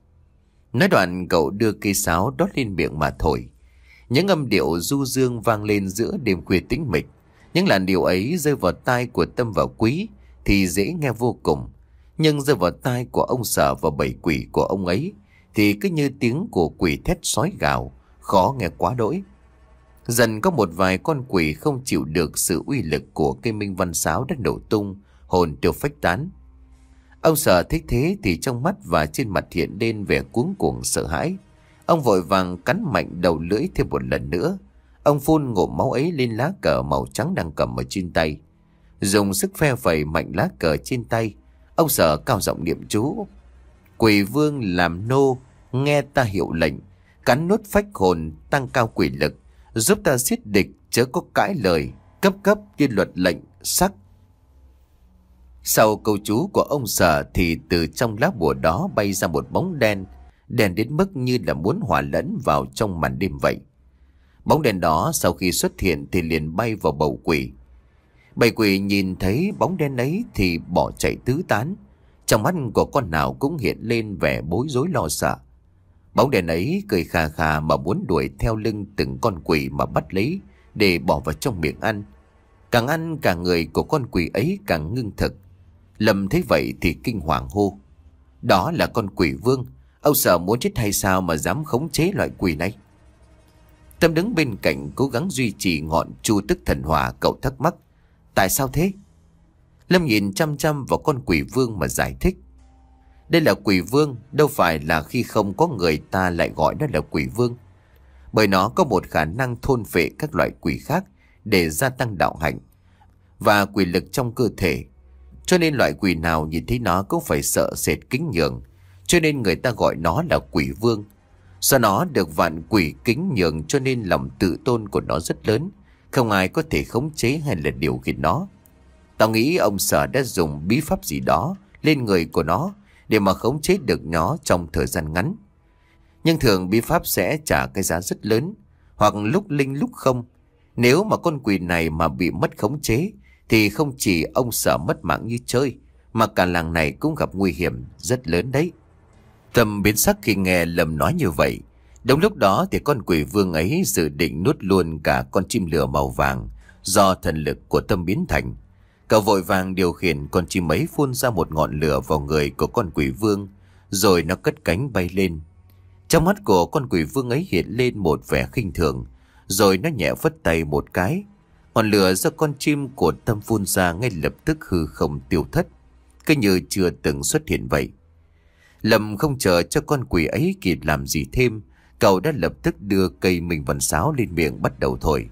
Nói đoạn cậu đưa cây sáo đốt lên miệng mà thổi. Những âm điệu du dương vang lên giữa đêm khuya tĩnh mịch. Những làn điệu ấy rơi vào tai của Tâm và Quý thì dễ nghe vô cùng, nhưng rơi vào tai của ông Sở và bầy quỷ của ông ấy thì cứ như tiếng của quỷ thét sói gào, khó nghe quá đỗi. Dần có một vài con quỷ không chịu được sự uy lực của cây minh văn sáo đã nổ tung, hồn tiêu phách tán. Ông Sở thích thế thì trong mắt và trên mặt hiện lên vẻ cuống cuồng sợ hãi. Ông vội vàng cắn mạnh đầu lưỡi thêm một lần nữa. Ông phun ngụm máu ấy lên lá cờ màu trắng đang cầm ở trên tay. Dùng sức phe phẩy mạnh lá cờ trên tay, ông Sở cao giọng niệm chú: Quỷ vương làm nô, nghe ta hiệu lệnh, cắn nốt phách hồn, tăng cao quỷ lực, giúp ta giết địch, chớ có cãi lời, cấp cấp như luật lệnh sắc. Sau câu chú của ông Sở thì từ trong lá bùa đó bay ra một bóng đen, đen đến mức như là muốn hòa lẫn vào trong màn đêm vậy. Bóng đen đó sau khi xuất hiện thì liền bay vào bầu quỷ. Bầy quỷ nhìn thấy bóng đen ấy thì bỏ chạy tứ tán. Trong mắt của con nào cũng hiện lên vẻ bối rối lo sợ. Bóng đen ấy cười khà khà mà muốn đuổi theo lưng từng con quỷ mà bắt lấy để bỏ vào trong miệng ăn. Càng ăn cả người của con quỷ ấy càng ngưng thực. Lâm thấy vậy thì kinh hoàng hô: Đó là con quỷ vương, ông Sở muốn chết hay sao mà dám khống chế loại quỷ này? Tâm đứng bên cạnh cố gắng duy trì ngọn Chu Tước Thần Hỏa, cậu thắc mắc: Tại sao thế? Lâm nhìn chăm chăm vào con quỷ vương mà giải thích: Đây là quỷ vương, đâu phải là khi không có người ta lại gọi nó là quỷ vương. Bởi nó có một khả năng thôn phệ các loại quỷ khác để gia tăng đạo hạnh và quỷ lực trong cơ thể. Cho nên loại quỷ nào nhìn thấy nó cũng phải sợ sệt kính nhường. Cho nên người ta gọi nó là quỷ vương. Do nó được vạn quỷ kính nhường cho nên lòng tự tôn của nó rất lớn. Không ai có thể khống chế hay là điều khiển nó. Tao nghĩ ông Sở đã dùng bí pháp gì đó lên người của nó để mà khống chế được nó trong thời gian ngắn. Nhưng thường bí pháp sẽ trả cái giá rất lớn, hoặc lúc linh lúc không. Nếu mà con quỷ này mà bị mất khống chế thì không chỉ ông Sở mất mạng như chơi, mà cả làng này cũng gặp nguy hiểm rất lớn đấy. Tâm biến sắc khi nghe Lâm nói như vậy. Đúng lúc đó thì con quỷ vương ấy dự định nuốt luôn cả con chim lửa màu vàng do thần lực của Tâm biến thành. Cậu vội vàng điều khiển con chim ấy phun ra một ngọn lửa vào người của con quỷ vương, rồi nó cất cánh bay lên. Trong mắt của con quỷ vương ấy hiện lên một vẻ khinh thường, rồi nó nhẹ vất tay một cái. Ngọn lửa do con chim của Tâm phun ra ngay lập tức hư không tiêu thất, cứ như chưa từng xuất hiện vậy. Lâm không chờ cho con quỷ ấy kịp làm gì thêm, cậu đã lập tức đưa cây minh văn sáo lên miệng bắt đầu thổi.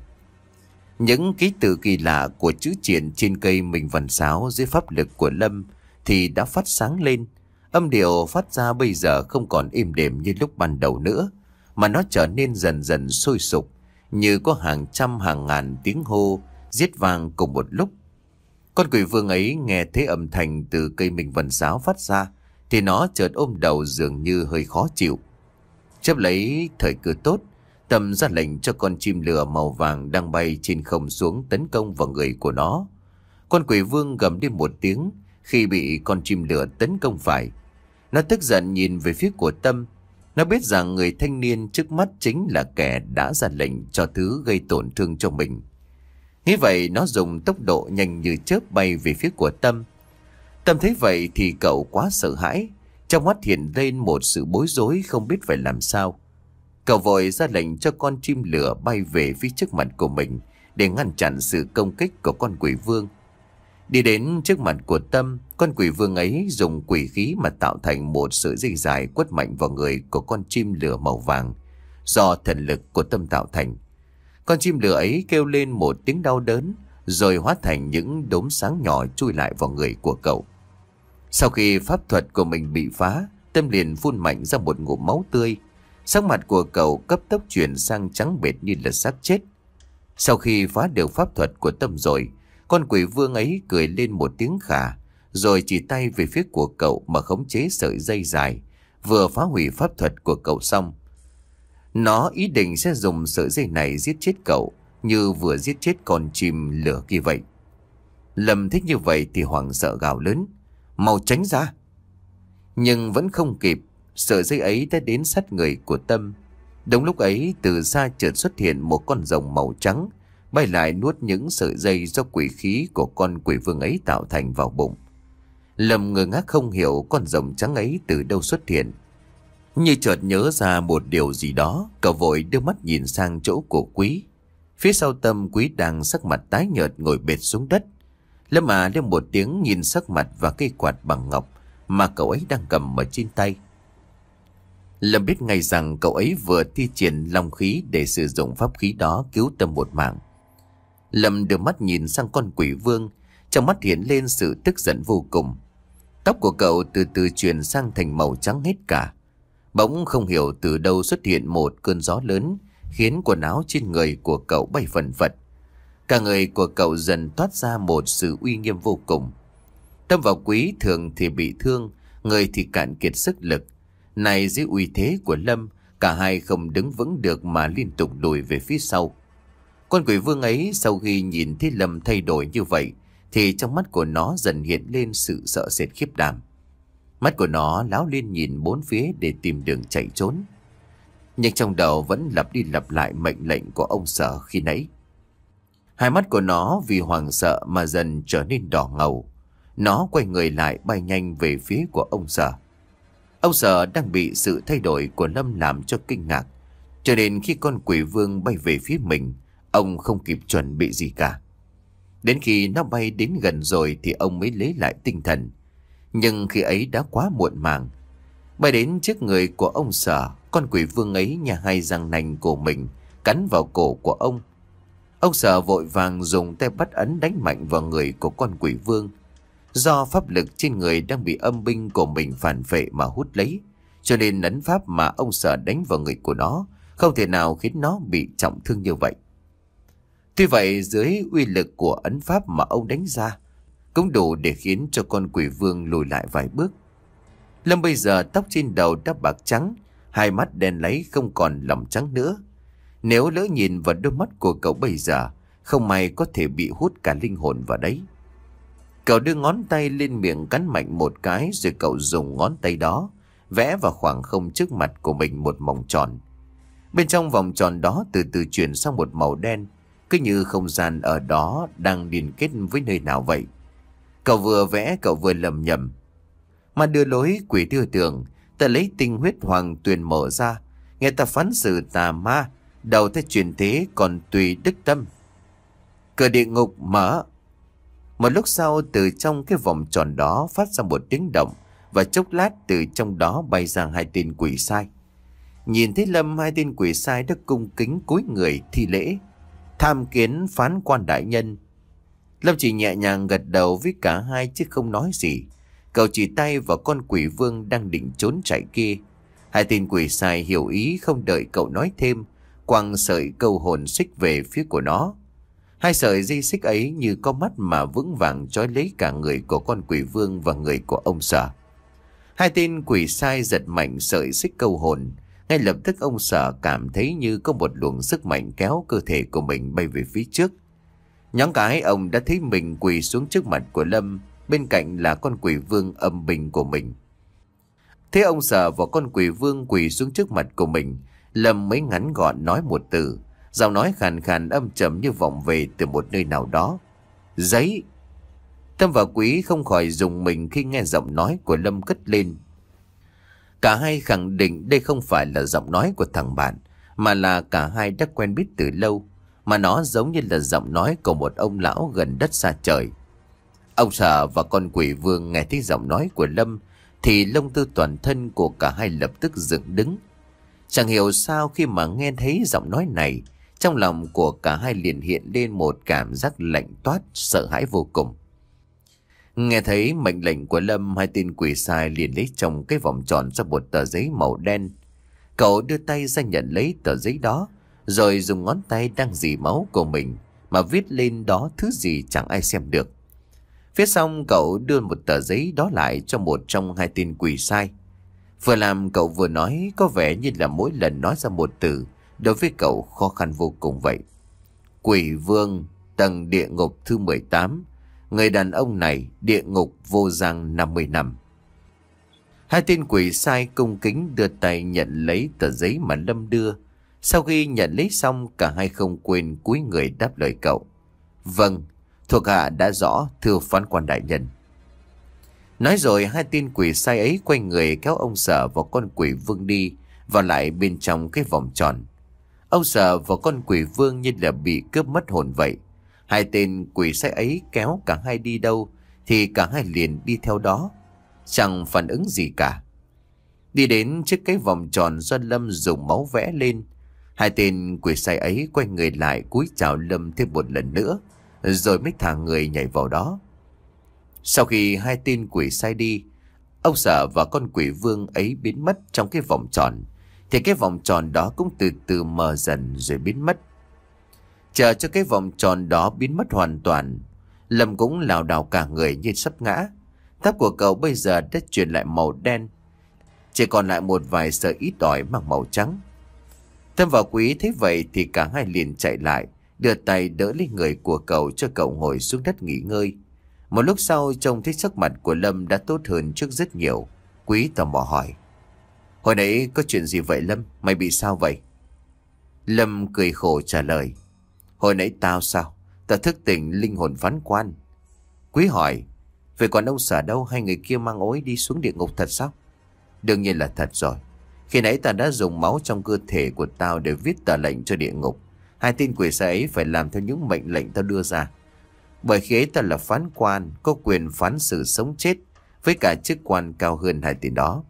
Những ký tự kỳ lạ của chữ triện trên cây minh văn sáo dưới pháp lực của Lâm thì đã phát sáng lên. Âm điệu phát ra bây giờ không còn êm đềm như lúc ban đầu nữa, mà nó trở nên dần dần sôi sục, như có hàng trăm hàng ngàn tiếng hô giết vang cùng một lúc. Con quỷ vương ấy nghe thấy âm thanh từ cây minh văn sáo phát ra thì nó chợt ôm đầu dường như hơi khó chịu. Chấp lấy thời cơ tốt, Tâm ra lệnh cho con chim lửa màu vàng đang bay trên không xuống tấn công vào người của nó. Con quỷ vương gầm lên một tiếng khi bị con chim lửa tấn công phải. Nó tức giận nhìn về phía của Tâm. Nó biết rằng người thanh niên trước mắt chính là kẻ đã ra lệnh cho thứ gây tổn thương cho mình. Nghĩ vậy nó dùng tốc độ nhanh như chớp bay về phía của Tâm. Tâm thấy vậy thì cậu quá sợ hãi, trong mắt hiện lên một sự bối rối không biết phải làm sao. Cậu vội ra lệnh cho con chim lửa bay về phía trước mặt của mình để ngăn chặn sự công kích của con quỷ vương. Đi đến trước mặt của Tâm, con quỷ vương ấy dùng quỷ khí mà tạo thành một sợi dây dài quất mạnh vào người của con chim lửa màu vàng do thần lực của Tâm tạo thành. Con chim lửa ấy kêu lên một tiếng đau đớn rồi hóa thành những đốm sáng nhỏ chui lại vào người của cậu. Sau khi pháp thuật của mình bị phá, Tâm liền phun mạnh ra một ngụm máu tươi. Sắc mặt của cậu cấp tốc chuyển sang trắng bệch như là xác chết. Sau khi phá được pháp thuật của Tâm rồi, con quỷ vương ấy cười lên một tiếng khà, rồi chỉ tay về phía của cậu mà khống chế sợi dây dài, vừa phá hủy pháp thuật của cậu xong. Nó ý định sẽ dùng sợi dây này giết chết cậu, như vừa giết chết con chim lửa kia vậy. Lâm thích như vậy thì hoảng sợ gào lớn: "Mau tránh ra!" Nhưng vẫn không kịp, sợi dây ấy đã đến sát người của Tâm. Đúng lúc ấy, từ xa chợt xuất hiện một con rồng màu trắng, bay lại nuốt những sợi dây do quỷ khí của con quỷ vương ấy tạo thành vào bụng. Lâm ngơ ngác không hiểu con rồng trắng ấy từ đâu xuất hiện. Như chợt nhớ ra một điều gì đó, cậu vội đưa mắt nhìn sang chỗ của Quý. Phía sau Tâm, Quý đang sắc mặt tái nhợt ngồi bệt xuống đất. Lâm à lên một tiếng nhìn sắc mặt và cây quạt bằng ngọc mà cậu ấy đang cầm ở trên tay. Lâm biết ngay rằng cậu ấy vừa thi triển long khí để sử dụng pháp khí đó cứu Tâm một mạng. Lâm đưa mắt nhìn sang con quỷ vương, trong mắt hiện lên sự tức giận vô cùng. Tóc của cậu từ từ chuyển sang thành màu trắng hết cả. Bỗng không hiểu từ đâu xuất hiện một cơn gió lớn, khiến quần áo trên người của cậu bay phần phật. Cả người của cậu dần toát ra một sự uy nghiêm vô cùng. Tâm và Quý thường thì bị thương, người thì cạn kiệt sức lực. Này dưới uy thế của Lâm, cả hai không đứng vững được mà liên tục lùi về phía sau. Con quỷ vương ấy sau khi nhìn thấy Lâm thay đổi như vậy thì trong mắt của nó dần hiện lên sự sợ sệt khiếp đảm. Mắt của nó láo lên nhìn bốn phía để tìm đường chạy trốn. Nhưng trong đầu vẫn lặp đi lặp lại mệnh lệnh của ông Sở khi nãy. Hai mắt của nó vì hoảng sợ mà dần trở nên đỏ ngầu. Nó quay người lại bay nhanh về phía của ông Sở. Ông Sở đang bị sự thay đổi của Lâm làm cho kinh ngạc, cho nên khi con quỷ vương bay về phía mình, ông không kịp chuẩn bị gì cả. Đến khi nó bay đến gần rồi thì ông mới lấy lại tinh thần. Nhưng khi ấy đã quá muộn màng. Bay đến trước người của ông Sở, con quỷ vương ấy nhả hai răng nanh của mình cắn vào cổ của ông. Ông Sở vội vàng dùng tay bắt ấn đánh mạnh vào người của con quỷ vương. Do pháp lực trên người đang bị âm binh của mình phản phệ mà hút lấy, cho nên ấn pháp mà ông Sở đánh vào người của nó không thể nào khiến nó bị trọng thương như vậy. Tuy vậy, dưới uy lực của ấn pháp mà ông đánh ra cũng đủ để khiến cho con quỷ vương lùi lại vài bước. Lâm bây giờ tóc trên đầu đã bạc trắng, hai mắt đen láy không còn lòng trắng nữa. Nếu lỡ nhìn vào đôi mắt của cậu bây giờ, không may có thể bị hút cả linh hồn vào đấy. Cậu đưa ngón tay lên miệng cắn mạnh một cái, rồi cậu dùng ngón tay đó vẽ vào khoảng không trước mặt của mình một vòng tròn. Bên trong vòng tròn đó từ từ chuyển sang một màu đen, cứ như không gian ở đó đang liên kết với nơi nào vậy. Cậu vừa vẽ cậu vừa lầm nhầm: "Mà đưa lối quỷ đưa tường, ta lấy tinh huyết hoàng tuyền mở ra, Nghe ta phán xử tà ma, đầu tới truyền thế còn tùy đức tâm. Cửa địa ngục mở. Một lúc sau, từ trong cái vòng tròn đó phát ra một tiếng động, và chốc lát từ trong đó bay ra hai tên quỷ sai. Nhìn thấy Lâm, hai tên quỷ sai đã cung kính cúi người thi lễ, tham kiến phán quan đại nhân. Lâm chỉ nhẹ nhàng gật đầu với cả hai chứ không nói gì. Cậu chỉ tay vào con quỷ vương đang định trốn chạy kia. Hai tên quỷ sai hiểu ý, không đợi cậu nói thêm, quăng sợi câu hồn xích về phía của nó. Hai sợi dây xích ấy như có mắt mà vững vàng trói lấy cả người của con quỷ vương và người của ông Sở. Hai tên quỷ sai giật mạnh sợi xích câu hồn. Ngay lập tức ông Sở cảm thấy như có một luồng sức mạnh kéo cơ thể của mình bay về phía trước. Nhoáng cái ông đã thấy mình quỳ xuống trước mặt của Lâm, bên cạnh là con quỷ vương âm binh của mình. Thế ông Sở và con quỷ vương quỳ xuống trước mặt của mình, Lâm mới ngắn gọn nói một từ, giọng nói khàn khàn âm trầm như vọng về từ một nơi nào đó. Giấy. Tâm và Quý không khỏi rùng mình khi nghe giọng nói của Lâm cất lên. Cả hai khẳng định đây không phải là giọng nói của thằng bạn, mà là cả hai đã quen biết từ lâu, mà nó giống như là giọng nói của một ông lão gần đất xa trời. Ông Sở và con quỷ vương nghe thấy giọng nói của Lâm thì lông tơ toàn thân của cả hai lập tức dựng đứng. Chẳng hiểu sao khi mà nghe thấy giọng nói này, trong lòng của cả hai liền hiện lên một cảm giác lạnh toát, sợ hãi vô cùng. Nghe thấy mệnh lệnh của Lâm, hai tên quỷ sai liền lấy trong cái vòng tròn ra một tờ giấy màu đen. Cậu đưa tay ra nhận lấy tờ giấy đó, rồi dùng ngón tay đang dì máu của mình mà viết lên đó thứ gì chẳng ai xem được. Viết xong, cậu đưa một tờ giấy đó lại cho một trong hai tên quỷ sai. Vừa làm cậu vừa nói, có vẻ như là mỗi lần nói ra một từ đối với cậu khó khăn vô cùng vậy. Quỷ vương, tầng địa ngục thứ mười tám. Người đàn ông này, địa ngục vô giang năm mươi năm. Hai tên quỷ sai cung kính đưa tay nhận lấy tờ giấy mà Lâm đưa. Sau khi nhận lấy xong, cả hai không quên cúi người đáp lời cậu. Vâng, thuộc hạ đã rõ, thưa phán quan đại nhân. Nói rồi, hai tên quỷ sai ấy quay người kéo ông Sở và con quỷ vương đi vào lại bên trong cái vòng tròn. Ông Sở và con quỷ vương như là bị cướp mất hồn vậy. Hai tên quỷ sai ấy kéo cả hai đi đâu thì cả hai liền đi theo đó, chẳng phản ứng gì cả. Đi đến trước cái vòng tròn do Lâm dùng máu vẽ lên, hai tên quỷ sai ấy quay người lại cúi chào Lâm thêm một lần nữa, rồi mới thả người nhảy vào đó. Sau khi hai tên quỷ sai đi, ông Sở và con quỷ vương ấy biến mất trong cái vòng tròn, thì cái vòng tròn đó cũng từ từ mờ dần rồi biến mất. Chờ cho cái vòng tròn đó biến mất hoàn toàn, Lâm cũng lảo đảo cả người như sắp ngã. Tóc của cậu bây giờ đã chuyển lại màu đen, chỉ còn lại một vài sợi ít ỏi mang màu trắng. Tâm và Quý thấy vậy thì cả hai liền chạy lại, đưa tay đỡ lấy người của cậu cho cậu ngồi xuống đất nghỉ ngơi. Một lúc sau, trông thấy sắc mặt của Lâm đã tốt hơn trước rất nhiều. Quý tò mò hỏi: Hồi nãy có chuyện gì vậy Lâm? Mày bị sao vậy? Lâm cười khổ trả lời: Hồi nãy tao sao? Tao thức tỉnh linh hồn phán quan. Quý hỏi: Vậy còn ông Sở đâu? Hai người kia mang ối đi xuống địa ngục thật sao? Đương nhiên là thật rồi. Khi nãy tao đã dùng máu trong cơ thể của tao để viết tờ lệnh cho địa ngục. Hai tên quỷ sai ấy phải làm theo những mệnh lệnh tao đưa ra. Bởi khi ấy tao là phán quan, có quyền phán xử sống chết, với cả chức quan cao hơn hai tên đó.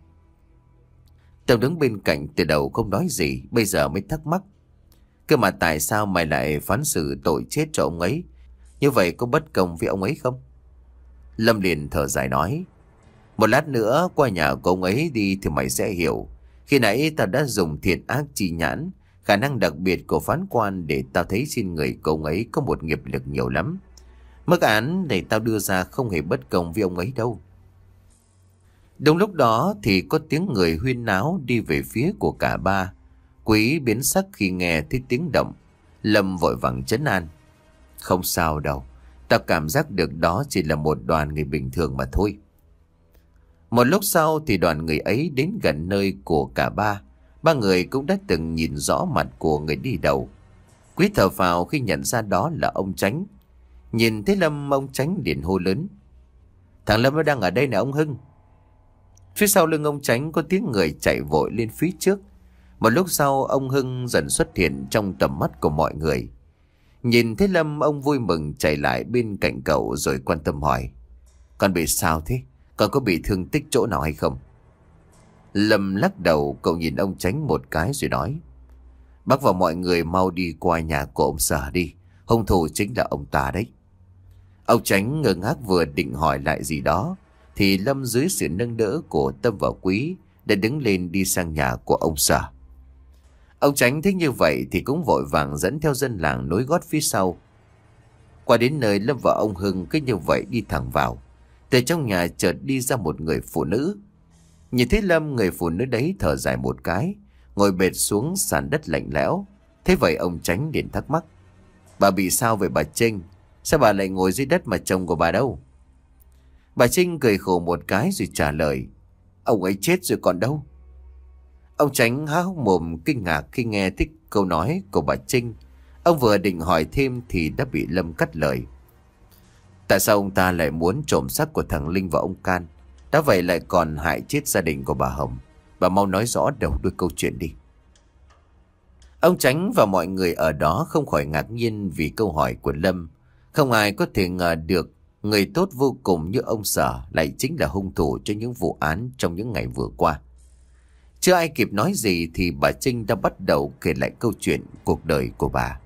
Tao đứng bên cạnh từ đầu không nói gì, bây giờ mới thắc mắc: Cơ mà tại sao mày lại phán xử tội chết cho ông ấy? Như vậy có bất công với ông ấy không? Lâm liền thở dài nói: Một lát nữa qua nhà của ông ấy đi thì mày sẽ hiểu. Khi nãy tao đã dùng thiện ác chi nhãn, khả năng đặc biệt của phán quan, để tao thấy trên người của ông ấy có một nghiệp lực nhiều lắm. Mức án để tao đưa ra không hề bất công với ông ấy đâu. Đúng lúc đó thì có tiếng người huyên náo đi về phía của cả ba. Quý biến sắc khi nghe thấy tiếng động. Lâm vội vàng trấn an: Không sao đâu, tao cảm giác được đó chỉ là một đoàn người bình thường mà thôi. Một lúc sau thì đoàn người ấy đến gần nơi của cả ba. Ba người cũng đã từng nhìn rõ mặt của người đi đầu. Quý thở phào khi nhận ra đó là ông Chánh. Nhìn thấy Lâm, ông Chánh liền hô lớn: Thằng Lâm nó đang ở đây nè ông Hưng. Phía sau lưng ông Chánh có tiếng người chạy vội lên phía trước. Một lúc sau ông Hưng dần xuất hiện trong tầm mắt của mọi người. Nhìn thấy Lâm, ông vui mừng chạy lại bên cạnh cậu rồi quan tâm hỏi: Con bị sao thế? Con có bị thương tích chỗ nào hay không? Lâm lắc đầu, cậu nhìn ông Chánh một cái rồi nói: Bác và mọi người mau đi qua nhà của ông Sở đi. Hung thủ chính là ông ta đấy. Ông Chánh ngơ ngác vừa định hỏi lại gì đó thì Lâm dưới sự nâng đỡ của Tâm và Quý đã đứng lên đi sang nhà của ông Sở. Ông Chánh thấy như vậy thì cũng vội vàng dẫn theo dân làng nối gót phía sau. Qua đến nơi, Lâm và ông Hưng cứ như vậy đi thẳng vào. Từ trong nhà chợt đi ra một người phụ nữ. Nhìn thấy Lâm, người phụ nữ đấy thở dài một cái, ngồi bệt xuống sàn đất lạnh lẽo. Thế vậy ông Chánh liền thắc mắc: Bà bị sao vậy bà Trinh? Sao bà lại ngồi dưới đất mà chồng của bà đâu? Bà Trinh cười khổ một cái rồi trả lời: Ông ấy chết rồi còn đâu. Ông Chánh há hốc mồm kinh ngạc khi nghe thích câu nói của bà Trinh. Ông vừa định hỏi thêm thì đã bị Lâm cắt lời: Tại sao ông ta lại muốn trộm xác của thằng Linh và ông Can? Đã vậy lại còn hại chết gia đình của bà Hồng. Bà mau nói rõ đầu đuôi câu chuyện đi. Ông Chánh và mọi người ở đó không khỏi ngạc nhiên vì câu hỏi của Lâm. Không ai có thể ngờ được người tốt vô cùng như ông Sở lại chính là hung thủ cho những vụ án trong những ngày vừa qua. Chưa ai kịp nói gì thì bà Trinh đã bắt đầu kể lại câu chuyện cuộc đời của bà.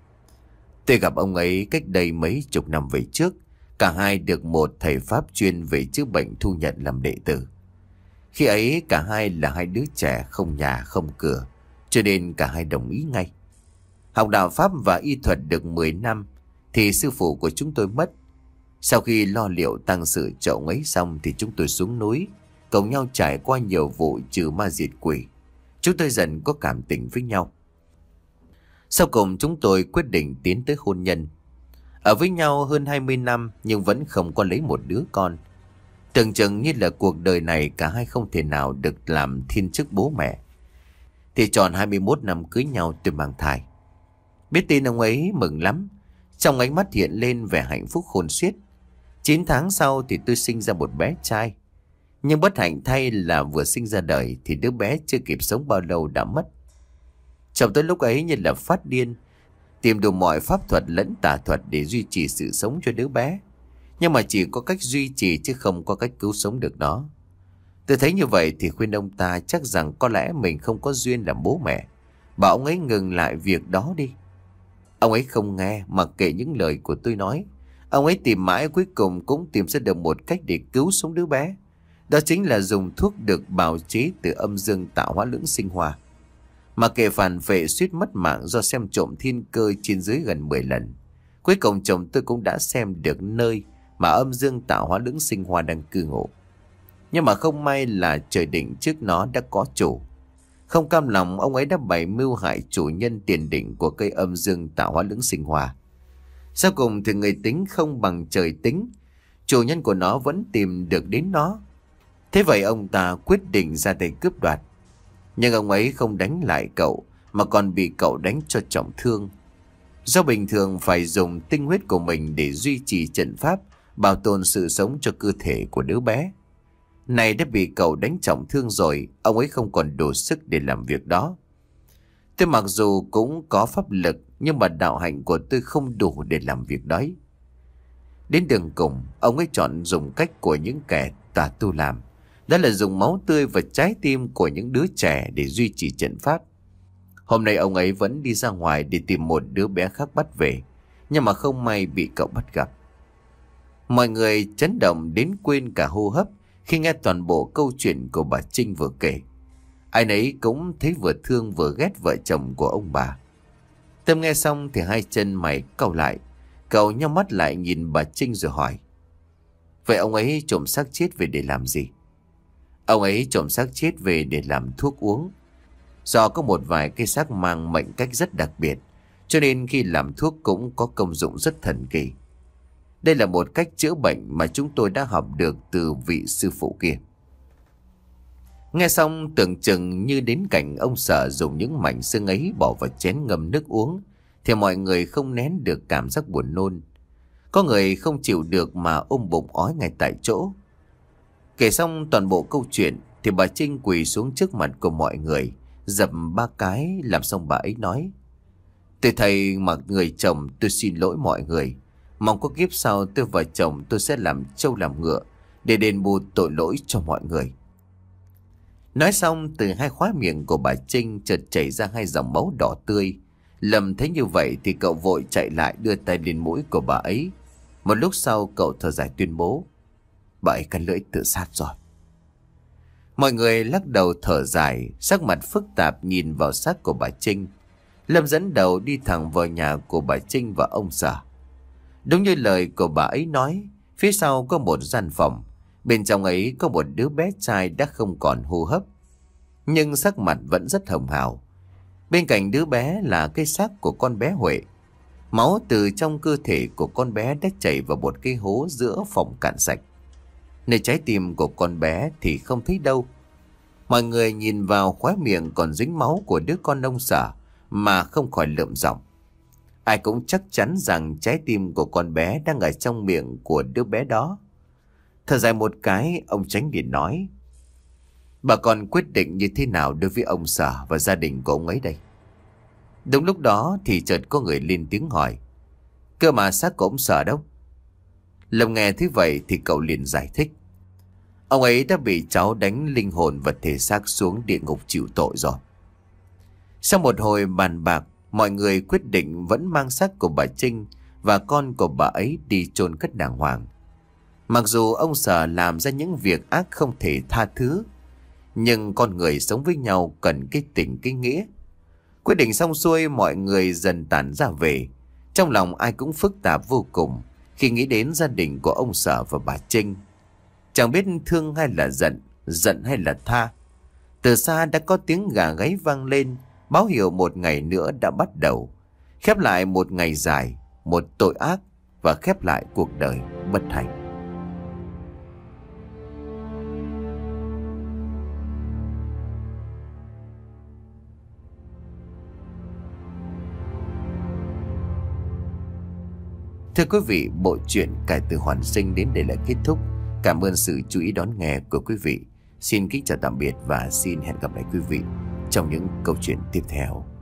Tôi gặp ông ấy cách đây mấy chục năm về trước. Cả hai được một thầy Pháp chuyên về chữa bệnh thu nhận làm đệ tử. Khi ấy cả hai là hai đứa trẻ không nhà không cửa, cho nên cả hai đồng ý ngay. Học đạo Pháp và y thuật được mười năm thì sư phụ của chúng tôi mất. Sau khi lo liệu tang sự cho ông ấy xong thì chúng tôi xuống núi, cùng nhau trải qua nhiều vụ trừ ma diệt quỷ. Chúng tôi dần có cảm tình với nhau. Sau cùng chúng tôi quyết định tiến tới hôn nhân. Ở với nhau hơn hai mươi năm nhưng vẫn không có lấy một đứa con. Tưởng chừng như là cuộc đời này cả hai không thể nào được làm thiên chức bố mẹ. Thì tròn hai mươi mốt năm cưới nhau tôi mang thai. Biết tin ông ấy mừng lắm. Trong ánh mắt hiện lên vẻ hạnh phúc khôn xiết. chín tháng sau thì tôi sinh ra một bé trai. Nhưng bất hạnh thay là vừa sinh ra đời thì đứa bé chưa kịp sống bao lâu đã mất. Chồng tôi lúc ấy như là phát điên, tìm đủ mọi pháp thuật lẫn tà thuật để duy trì sự sống cho đứa bé. Nhưng mà chỉ có cách duy trì chứ không có cách cứu sống được nó. Tôi thấy như vậy thì khuyên ông ta chắc rằng có lẽ mình không có duyên làm bố mẹ. Bảo ông ấy ngừng lại việc đó đi. Ông ấy không nghe, mặc kệ những lời của tôi nói. Ông ấy tìm mãi cuối cùng cũng tìm ra được một cách để cứu sống đứa bé. Đó chính là dùng thuốc được bào chế từ âm dương tạo hóa lưỡng sinh hoa. Mà kể phản vệ suýt mất mạng do xem trộm thiên cơ trên dưới gần mười lần. Cuối cùng chồng tôi cũng đã xem được nơi mà âm dương tạo hóa lưỡng sinh hoa đang cư ngụ. Nhưng mà không may là trời định trước nó đã có chủ. Không cam lòng, ông ấy đã bày mưu hại chủ nhân tiền định của cây âm dương tạo hóa lưỡng sinh hoa. Sau cùng thì người tính không bằng trời tính, chủ nhân của nó vẫn tìm được đến nó. Thế vậy ông ta quyết định ra tay cướp đoạt. Nhưng ông ấy không đánh lại cậu mà còn bị cậu đánh cho trọng thương. Do bình thường phải dùng tinh huyết của mình để duy trì trận pháp, bảo tồn sự sống cho cơ thể của đứa bé. Này đã bị cậu đánh trọng thương rồi, ông ấy không còn đủ sức để làm việc đó. Tôi mặc dù cũng có pháp lực, nhưng mà đạo hạnh của tôi không đủ để làm việc đấy. Đến đường cùng, ông ấy chọn dùng cách của những kẻ tà tu làm. Đó là dùng máu tươi và trái tim của những đứa trẻ để duy trì trận pháp. Hôm nay ông ấy vẫn đi ra ngoài để tìm một đứa bé khác bắt về, nhưng mà không may bị cậu bắt gặp. Mọi người chấn động đến quên cả hô hấp khi nghe toàn bộ câu chuyện của bà Trinh vừa kể. Ai nấy cũng thấy vừa thương vừa ghét vợ chồng của ông bà. Tâm nghe xong thì hai chân mày cau lại. Cậu nhắm mắt lại nhìn bà Trinh rồi hỏi: Vậy ông ấy trộm xác chết về để làm gì? Ông ấy trộm xác chết về để làm thuốc uống. Do có một vài cây xác mang mệnh cách rất đặc biệt, cho nên khi làm thuốc cũng có công dụng rất thần kỳ. Đây là một cách chữa bệnh mà chúng tôi đã học được từ vị sư phụ kia. Nghe xong tưởng chừng như đến cảnh ông Sở dùng những mảnh xương ấy bỏ vào chén ngâm nước uống, thì mọi người không nén được cảm giác buồn nôn. Có người không chịu được mà ôm bụng ói ngay tại chỗ. Kể xong toàn bộ câu chuyện thì bà Trinh quỳ xuống trước mặt của mọi người, dập ba cái. Làm xong bà ấy nói: Tôi thầy mà người chồng, tôi xin lỗi mọi người. Mong có kiếp sau tôi và chồng tôi sẽ làm trâu làm ngựa để đền bù tội lỗi cho mọi người. Nói xong, từ hai khóe miệng của bà Trinh chợt chảy ra hai dòng máu đỏ tươi. Lâm thấy như vậy thì cậu vội chạy lại đưa tay lên mũi của bà ấy. Một lúc sau cậu thở dài tuyên bố: Bà ấy cắn lưỡi tự sát rồi. Mọi người lắc đầu thở dài, sắc mặt phức tạp nhìn vào xác của bà Trinh. Lâm dẫn đầu đi thẳng vào nhà của bà Trinh và ông Sở. Đúng như lời của bà ấy nói, phía sau có một gian phòng. Bên trong ấy có một đứa bé trai đã không còn hô hấp, nhưng sắc mặt vẫn rất hồng hào. Bên cạnh đứa bé là cái xác của con bé Huệ. Máu từ trong cơ thể của con bé đã chảy vào một cái hố giữa phòng cạn sạch. Nơi trái tim của con bé thì không thấy đâu. Mọi người nhìn vào khóe miệng còn dính máu của đứa con ông Sở mà không khỏi lượm giọng. Ai cũng chắc chắn rằng trái tim của con bé đang ở trong miệng của đứa bé đó. Thở dài một cái, ông Chánh liền nói: Bà con quyết định như thế nào đối với ông Sở và gia đình của ông ấy đây? Đúng lúc đó thì chợt có người lên tiếng hỏi: Cơ mà xác của ông Sở đâu? Lâm nghe thế vậy thì cậu liền giải thích: Ông ấy đã bị cháu đánh linh hồn và thể xác xuống địa ngục chịu tội rồi. Sau một hồi bàn bạc, mọi người quyết định vẫn mang xác của bà Trinh và con của bà ấy đi chôn cất đàng hoàng. Mặc dù ông Sở làm ra những việc ác không thể tha thứ, nhưng con người sống với nhau cần cái tình cái nghĩa. Quyết định xong xuôi, mọi người dần tản ra về. Trong lòng ai cũng phức tạp vô cùng khi nghĩ đến gia đình của ông Sở và bà Trinh. Chẳng biết thương hay là giận, giận hay là tha. Từ xa đã có tiếng gà gáy vang lên, báo hiệu một ngày nữa đã bắt đầu. Khép lại một ngày dài, một tội ác và khép lại cuộc đời bất hạnh. Thưa quý vị, bộ truyện Cải Tử Hoàn Sinh đến đây là kết thúc. Cảm ơn sự chú ý đón nghe của quý vị. Xin kính chào tạm biệt và xin hẹn gặp lại quý vị trong những câu chuyện tiếp theo.